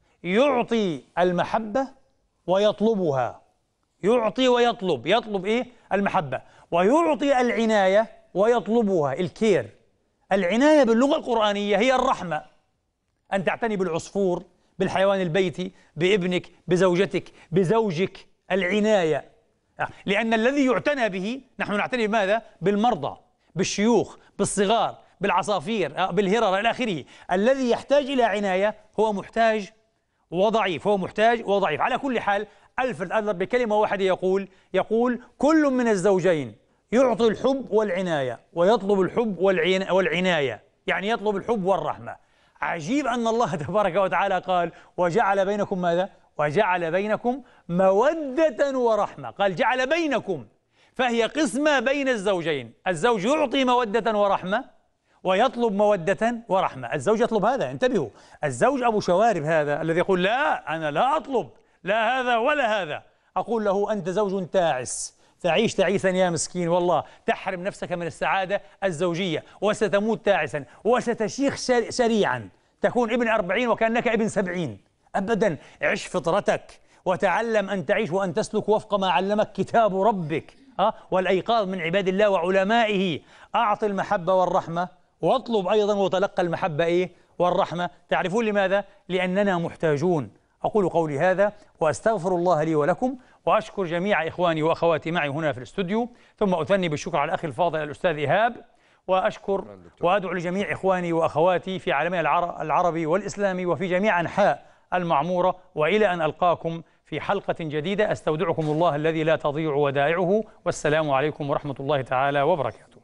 يعطي المحبة ويطلبها، يعطي ويطلب، يطلب إيه المحبة، ويعطي العناية ويطلبها الكير. العناية باللغة القرآنية هي الرحمة، أن تعتني بالعصفور، بالحيوان البيتي، بابنك، بزوجتك، بزوجك، العناية. لأن الذي يعتنى به، نحن نعتني بماذا؟ بالمرضى، بالشيوخ، بالصغار، بالعصافير، بالهرر إلى آخره. الذي يحتاج إلى عناية هو محتاج وضعيف، هو محتاج وضعيف. على كل حال ألفرد أدلر بكلمة واحدة يقول يقول كل من الزوجين يعطي الحب والعناية ويطلب الحب والعناية، يعني يطلب الحب والرحمة. عجيب أن الله تبارك وتعالى قال وجعل بينكم ماذا؟ وجعل بينكم مودة ورحمة، قال جعل بينكم، فهي قسمة بين الزوجين. الزوج يعطي مودة ورحمة ويطلب مودة ورحمة. الزوج يطلب هذا، انتبهوا، الزوج أبو شوارب هذا الذي يقول لا أنا لا أطلب لا هذا ولا هذا، أقول له أنت زوج تعس، تعيش تعيسا يا مسكين، والله تحرم نفسك من السعادة الزوجية وستموت تعسا وستشيخ سريعا، تكون ابن أربعين وكأنك ابن سبعين. أبدا، عش فطرتك وتعلم أن تعيش وأن تسلك وفق ما علمك كتاب ربك أه؟ والأيقاظ من عباد الله وعلمائه. أعطي المحبة والرحمة واطلب أيضا وتلقى المحبة إيه؟ والرحمة. تعرفون لماذا؟ لأننا محتاجون. أقول قولي هذا وأستغفر الله لي ولكم، وأشكر جميع إخواني وأخواتي معي هنا في الاستوديو، ثم أثني بالشكر على الأخ الفاضل الأستاذ إيهاب، وأشكر وأدعو لجميع إخواني وأخواتي في عالمي العربي والإسلامي وفي جميع أنحاء المعمورة، وإلى أن ألقاكم في حلقة جديدة أستودعكم الله الذي لا تضيع ودائعه، والسلام عليكم ورحمة الله تعالى وبركاته.